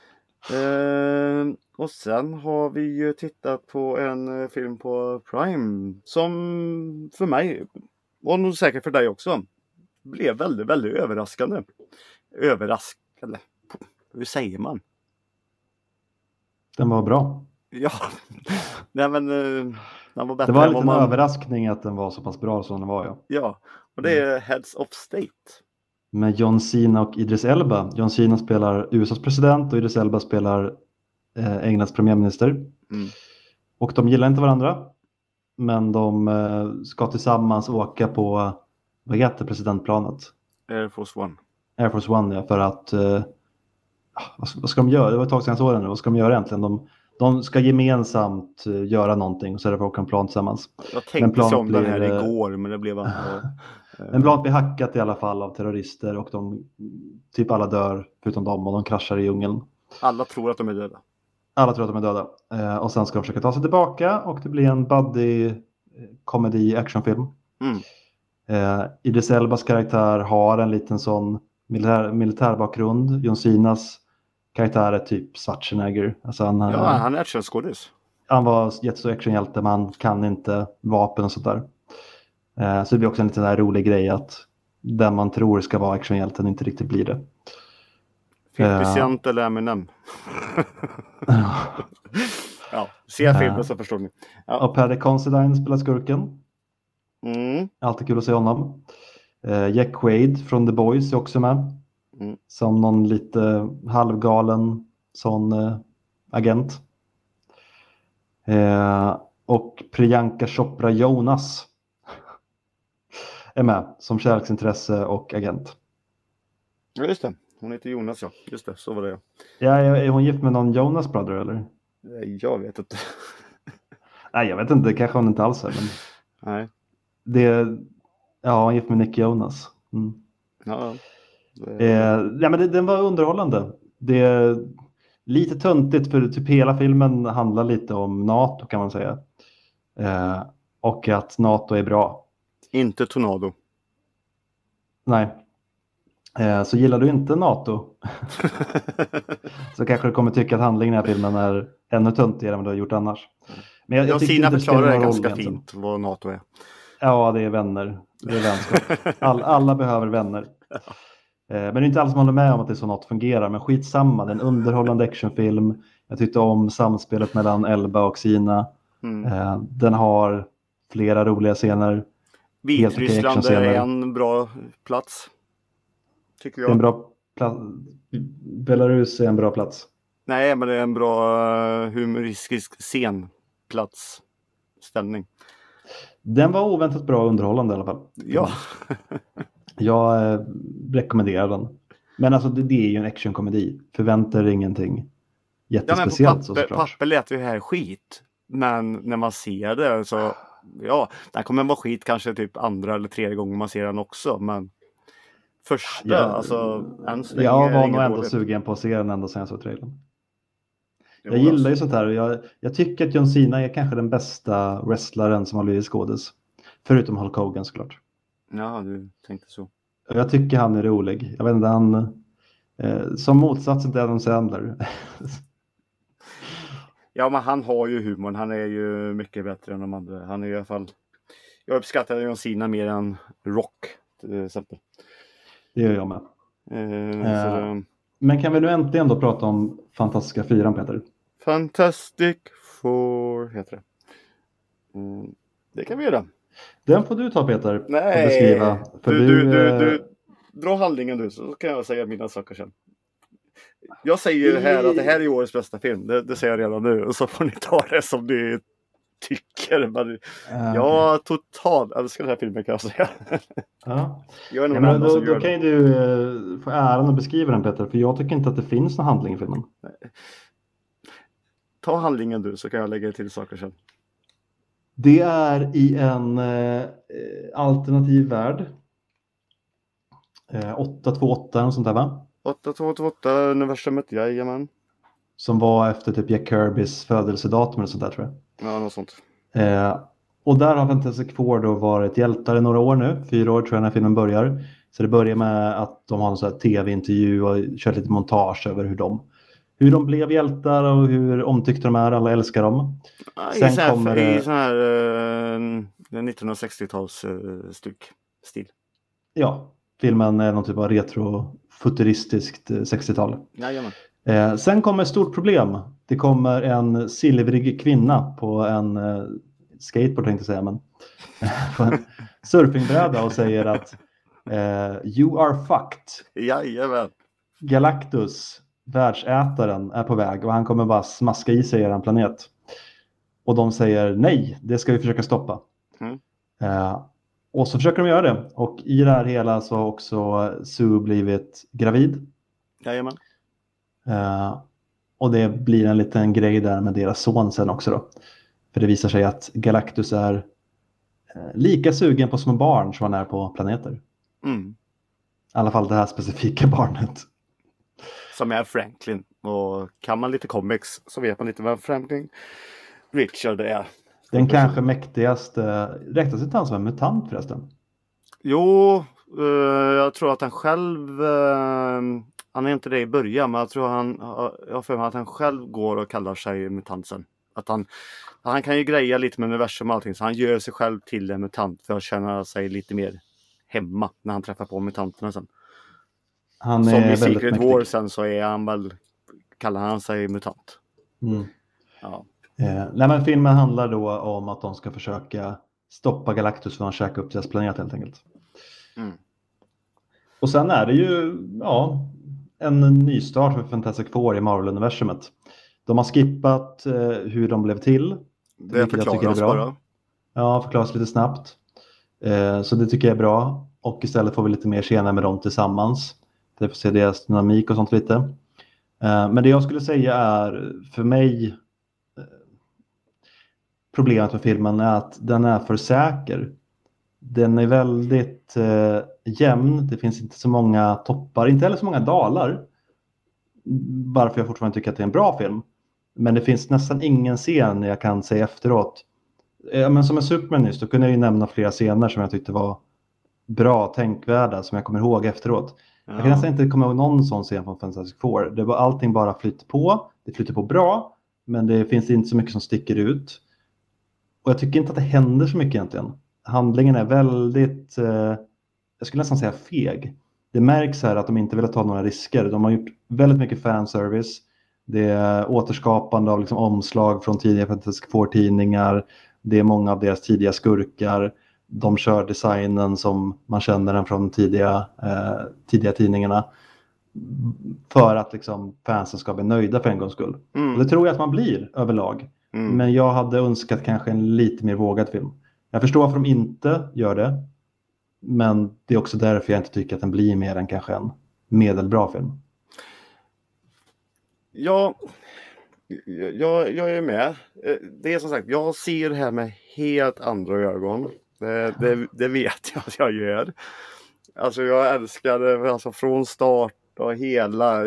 Och sen har vi ju tittat på en film på Prime som för mig, och nog säkert för dig också, blev väldigt, väldigt överraskande. Överraskande. Hur säger man? Den var bra. Ja, nej men den var bättre. Det var en liten överraskning att den var så pass bra som den var, ja. Ja, och det är Heads of State. Med John Cena och Idris Elba. John Cena spelar USAs president och Idris Elba spelar Englands premiärminister. Och de gillar inte varandra. Men de ska tillsammans åka på, vad heter presidentplanet? Air Force One. Air Force One, ja, för att vad ska de göra? Det var ett tag sedan jag såg den nu. Vad ska de göra egentligen? De ska gemensamt göra någonting och så är det för att åka en plan tillsammans. Jag tänkte så om den här igår, men det blev en plan blir hackat i alla fall av terrorister och typ alla dör förutom dem och de kraschar i djungeln. Alla tror att de är döda. Alla tror att de är döda. Och sen ska de försöka ta sig tillbaka och det blir en buddy comedy actionfilm. Idris Elbas karaktär har en liten sån militärbakgrund. John Cenas karaktär är typ Schwarzenegger. Alltså han är actionskådis. Han var jättestor actionhjälte, men han kan inte vapen och sånt där. Så det blir också en liten där rolig grej att den man tror ska vara actionhjälten inte riktigt blir det. 50% eller Eminem. Ja, se filmen så förstår ni. Ja. Och Paddy Considine spelar skurken. Alltid kul att se honom. Jack Quaid från The Boys är också med. Som någon lite halvgalen sån agent. Och Priyanka Chopra Jonas är med som kärleksintresse och agent. Ja, just det. Hon heter Jonas, ja. Just det, så var det. Ja, är hon gift med någon Jonas Brother, eller? Jag vet inte. Nej, jag vet inte. Kanske hon inte alls är, men... Nej. Hon är gift med Nick Jonas. Ja. Men den var underhållande. Det är lite töntigt för typ hela filmen handlar lite om NATO, kan man säga. Och att NATO är bra. Inte Tornado. Nej. Så gillar du inte NATO så kanske du kommer tycka att handlingen i den här filmen är ännu töntigare än vad du har gjort annars. Men jag Sina förklarar det ganska fint vad NATO är. Ja, det är vänner. Det är vänskap. Alla behöver vänner. Men det är inte alla som håller med om att det är så något fungerar. Men skitsamma, det är en underhållande actionfilm. Jag tyckte om samspelet mellan Elba och Cena. Den har flera roliga scener. Vitryssland är en bra plats. Tycker jag. En bra Belarus är en bra plats. Nej, men det är en bra humoristisk scenplats. Ställning. Den var oväntat bra och underhållande i alla fall. Ja. Jag rekommenderar den. Men alltså det är ju en actionkomedi. Förväntar ingenting jättespeciellt. Ja, men på papper lät det här skit. Men när man ser det så... Ja, den kommer vara skit kanske typ andra eller tredje gånger man ser den också. Men första, alltså än så länge jag var är nog ändå dåligt. Sugen på att se den ända sedan jag såg trailern. Jag gillar ju sånt här. Jag tycker att John Cena är kanske den bästa wrestlaren som har blivit skådis. Förutom Hulk Hogan såklart. Ja, du tänkte så. Jag tycker han är rolig. Jag vet inte, han... som motsatsen till Adam Sandler. Ja, men han har ju humorn. Han är ju mycket bättre än de andra. Han är i alla fall... Jag uppskattar John Cena mer än Rock, till exempel. Det gör jag med. Men kan vi nu äntligen då prata om Fantastiska Fyran, Peter? Fantastic Four heter det. Det kan vi göra. Den får du ta, Peter. Nej, och beskriva. För du dra handlingen du, så kan jag säga mina saker sen. Jag säger här att det här är årets bästa film. Det säger jag redan nu. Och så får ni ta det som ni tycker. Men jag totalt älskar den här filmen, kan jag säga. Ja. Jag är nog den som gör då kan ju du få äran att beskriva den, Peter. För jag tycker inte att det finns någon handling i filmen. Nej. Ta handlingen du, så kan jag lägga till saker sen. Det är i en alternativ värld. 828 och sånt där, va? 828 universumet, jajamän. Som var efter typ Jack Kirbys födelsedatum eller sånt där, tror jag. Ja, något sånt. Och där har Fantastic Four då varit hjältar i några år nu. 4 år tror jag när filmen börjar. Så det börjar med att de har en sån här tv-intervju och kört lite montage över hur de blev hjältar och hur omtyckta de är. Alla älskar dem. Sen i sån här 1960-tals stil. Ja, filmen är någon typ av retrofuturistiskt 60-tal. Jajamän. Sen kommer ett stort problem. Det kommer en silvrig kvinna på en skateboard, tänkte jag säga, men på en surfingbräda och säger att you are fucked. Jajamän. Galactus, världsätaren, är på väg och han kommer bara smaska i sig er planet. Och de säger nej, det ska vi försöka stoppa. Och så försöker de göra det. Och i det här hela så har också Sue blivit gravid. Jajamän. Och det blir en liten grej där med deras son sen också då. För det visar sig att Galactus är lika sugen på små barn som han är på planeter. I alla fall det här specifika barnet. Som är Franklin. Och kan man lite comics så vet man lite vad Franklin Richard är. Den kanske mäktigaste, räknas inte han som en mutant förresten? Jo, jag tror att han själv, han är inte det i början, men jag tror jag har för mig att han själv går och kallar sig mutant sen. Att han kan ju greja lite med universum och allting, så han gör sig själv till en mutant för att känna sig lite mer hemma när han träffar på mutanterna sen. Han som är i Secret mäktig. War sen så är han väl, kallar han sig mutant. Ja. Nej, men filmen handlar då om att de ska försöka stoppa Galactus från att käka upp deras planet helt enkelt. Och sen är det ju en nystart för Fantastic Four i Marvel-universumet. De har skippat hur de blev till. Det förklaras bara. Ja, förklaras lite snabbt. Så det tycker jag är bra. Och istället får vi lite mer scener med dem tillsammans. Det får se deras dynamik och sånt lite. Men det jag skulle säga är för mig problemet med filmen är att den är för säker. Den är väldigt jämn. Det finns inte så många toppar, inte heller så många dalar. Varför jag fortfarande tycker att det är en bra film. Men det finns nästan ingen scen jag kan säga efteråt. Men som en Superman nyss, då kunde jag ju nämna flera scener som jag tyckte var bra, tänkvärda, som jag kommer ihåg efteråt. Ja. Jag kan nästan inte komma ihåg någon sån scen från Fantastic Four. Det var allting bara flyter på. Det flyter på bra, men det finns inte så mycket som sticker ut. Och jag tycker inte att det händer så mycket egentligen. Handlingen är väldigt, jag skulle nästan säga feg. Det märks här att de inte vill ta några risker. De har gjort väldigt mycket fanservice. Det är återskapande av liksom omslag från tidiga Fantastic Four-tidningar. Det är många av deras tidiga skurkar. De kör designen som man känner den från tidiga tidningarna. För att liksom fansen ska bli nöjda för en gångs skull. Och det tror jag att man blir överlag. Men jag hade önskat kanske en lite mer vågad film. Jag förstår varför de inte gör det. Men det är också därför jag inte tycker att den blir mer än kanske en medelbra film. Ja, jag är med. Det är som sagt, jag ser det här med helt andra ögon. Det vet jag att jag gör. Alltså jag älskade alltså från start och hela.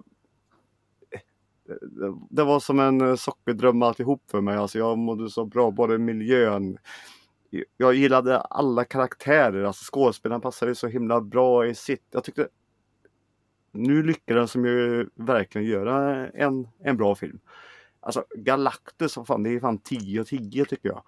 Det var som en sockerdröm alltihop för mig. Alltså jag mådde så bra, både miljön. Jag gillade alla karaktärer. Alltså skådespelaren passade så himla bra i sitt. Jag tyckte nu lyckades de ju verkligen göra en bra film. Alltså Galactus, vad fan, det är fan 10 och 10 tycker jag.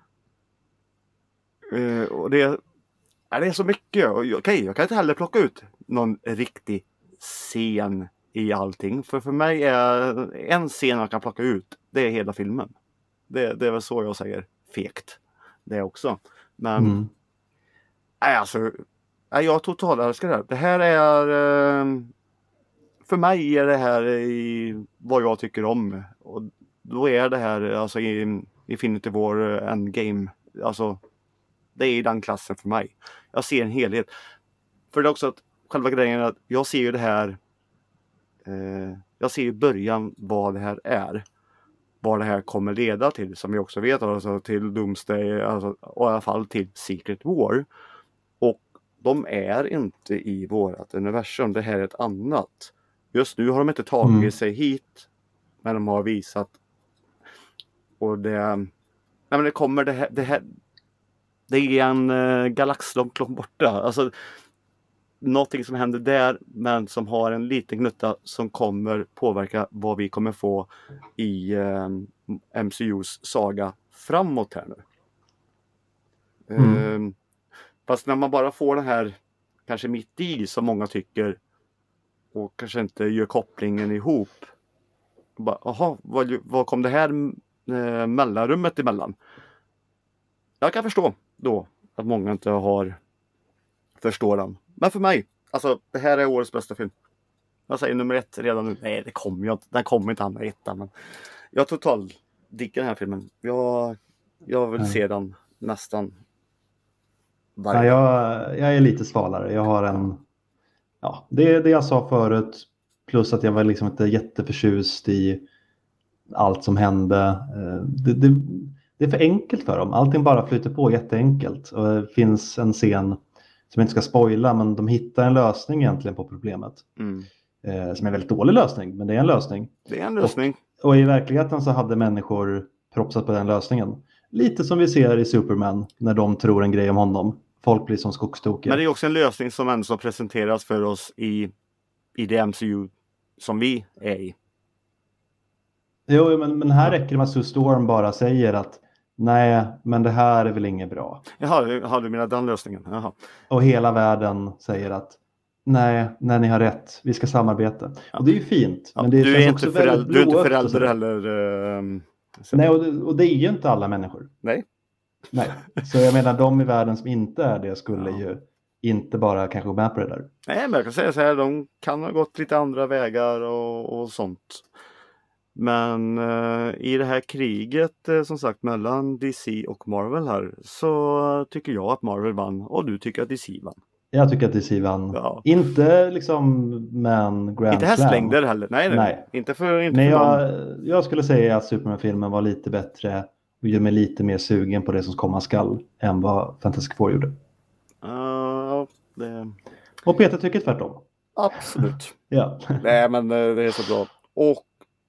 Och det är så mycket. Okej, jag kan inte heller plocka ut någon riktig scen i allting. För mig är en scen jag kan plocka ut, det är hela filmen. Det är väl så jag säger fegt. Det också. Men alltså, jag totalt älskar det här. Det här är för mig är det här i vad jag tycker om. Och då är det här alltså i Infinity War Endgame. Alltså det är i den klassen för mig. Jag ser en helhet. För det är också att själva grejen är att jag ser ju det här. Jag ser i början vad det här är. Vad det här kommer leda till. Som vi också vet. Alltså till Doomsday. Alltså, och i alla fall till Secret War. Och de är inte i vårat universum. Det här är ett annat. Just nu har de inte tagit sig hit. Men de har visat. Och det. Nej men det kommer det här. Det är en galax långt borta. Alltså någonting som händer där, men som har en liten gnutta som kommer påverka vad vi kommer få i MCUs saga framåt här nu. Fast när man bara får den här kanske mitt i som många tycker och kanske inte gör kopplingen ihop. Jaha, vad kom det här mellanrummet emellan? Jag kan förstå då att många inte förstår den. Men för mig, alltså det här är årets bästa film. Jag säger nummer 1 redan nu. Nej, det kommer jag inte. Den kommer inte hamna 1. Men jag totalt diggar den här filmen. Jag vill se den nästan varje. Ja, jag är lite svalare. Jag har det jag sa förut. Plus att jag var liksom inte jätteförtjust i allt som hände. Det är för enkelt för dem. Allting bara flyter på jätteenkelt. Och det finns en scen som jag inte ska spoila, men de hittar en lösning egentligen på problemet. Som är en väldigt dålig lösning, men det är en lösning. Det är en lösning. Och i verkligheten så hade människor propsat på den lösningen. Lite som vi ser i Superman när de tror en grej om honom. Folk blir som skogstokiga. Men det är också en lösning som ändå presenteras för oss i det MCU som vi är i. Jo, men här räcker det med att Sue Storm bara säger att nej, men det här är väl inget bra. Jaha, du menar den lösningen? Jaha. Och hela världen säger att nej, ni har rätt, vi ska samarbeta. Ja. Och det är ju fint. Ja, men det du är inte förälder heller. Nej, och det är ju inte alla människor. Nej. Så jag menar, de i världen som inte är det skulle ju inte bara kanske gå med på det där. Nej, men jag kan säga så här, de kan ha gått lite andra vägar och sånt. Men i det här kriget som sagt mellan DC och Marvel här så tycker jag att Marvel vann och du tycker att DC vann. Jag tycker att DC vann. Ja. Inte liksom med en Grand Inte hästlängder heller. Nej. Inte för jag skulle säga att Superman-filmen var lite bättre och gör mig lite mer sugen på det som komma skall än vad Fantastic Four gjorde. Och Peter tycker tvärtom. Absolut. Ja. Nej, men det är så bra. Och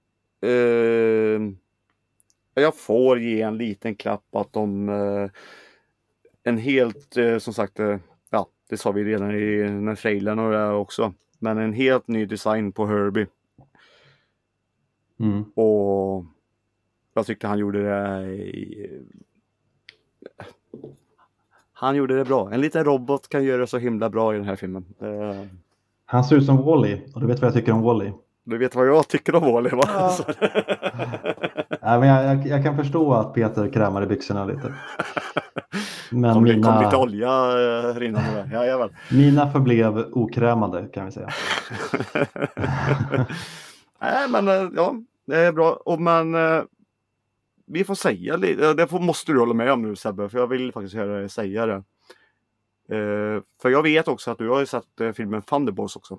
jag får ge en liten klapp att de en helt som sagt det sa vi redan i den trailern och det också, men en helt ny design på Herbie. Och jag tyckte han gjorde det bra. En liten robot kan göra så himla bra i den här filmen. Han ser ut som Wall-E och du vet vad jag tycker om Wall-E. Du vet vad jag tycker om Wall-E, va? Ja. Nej, men jag kan förstå att Peter krämar i byxorna lite. Men kom lite olja rinnande där. Mina förblev okrämade kan vi säga. Nej, men det är bra. Men vi får säga lite. Det måste du hålla med om nu, Sebbe. För jag vill faktiskt höra dig säga det. För jag vet också att du har ju sett filmen Thunderbolts också.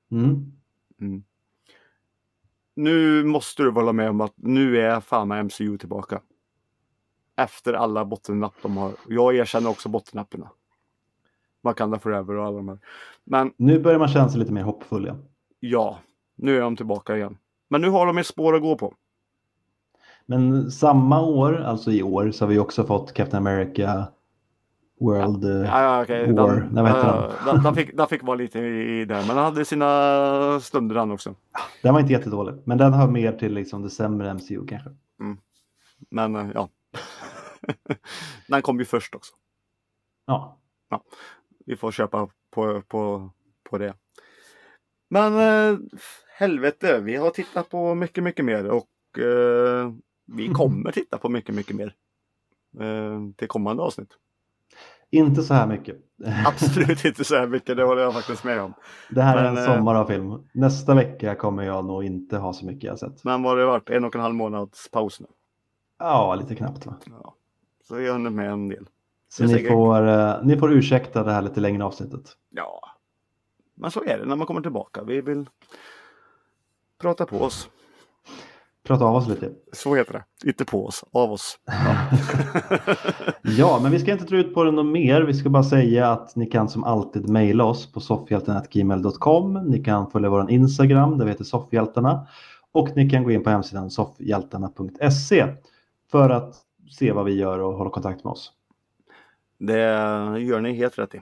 Nu måste du hålla med om att nu är fan med MCU tillbaka. Efter alla bottennapp de har. Jag erkänner också bottennapparna. Wakanda Forever och alla de här. Men nu börjar man känna sig lite mer hoppfull. Ja, nu är de tillbaka igen. Men nu har de ett spår att gå på. Men samma år, alltså i år, så har vi också fått Captain America World okay. War. Nej, vad heter den fick vara lite i där, men den hade sina stunder den också. Den var inte jättedålig, men den hör mer till liksom det sämre MCU kanske. Men ja, den kom ju först också. Ja. Vi får köpa på det. Men helvete, vi har tittat på mycket, mycket mer och vi kommer titta på mycket, mycket mer till kommande avsnitt. Inte så här mycket. Absolut inte så här mycket, det håller jag faktiskt med om. Det här är en sommar av film. Nästa vecka kommer jag nog inte ha så mycket jag sett. Men vad har det varit? 1,5 månads paus nu? Ja, lite knappt va? Ja. Så jag hunnit med en del. Så ni får ursäkta det här lite längre avsnittet. Ja, men så är det när man kommer tillbaka. Vi vill prata på oss. Prata av oss lite. Så heter det. Inte på oss, av oss. Ja. Ja, men vi ska inte dra ut på det något mer. Vi ska bara säga att ni kan som alltid mejla oss på soffhjältarna@gmail.com. Ni kan följa vår Instagram, där vi heter Soffhjältarna. Och ni kan gå in på hemsidan soffhjältarna.se för att se vad vi gör och hålla kontakt med oss. Det gör ni helt rätt i.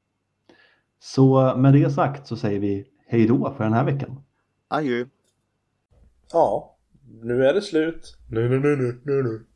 Så med det sagt så säger vi hej då för den här veckan. Adjö. Ja, nu är det slut. Nu.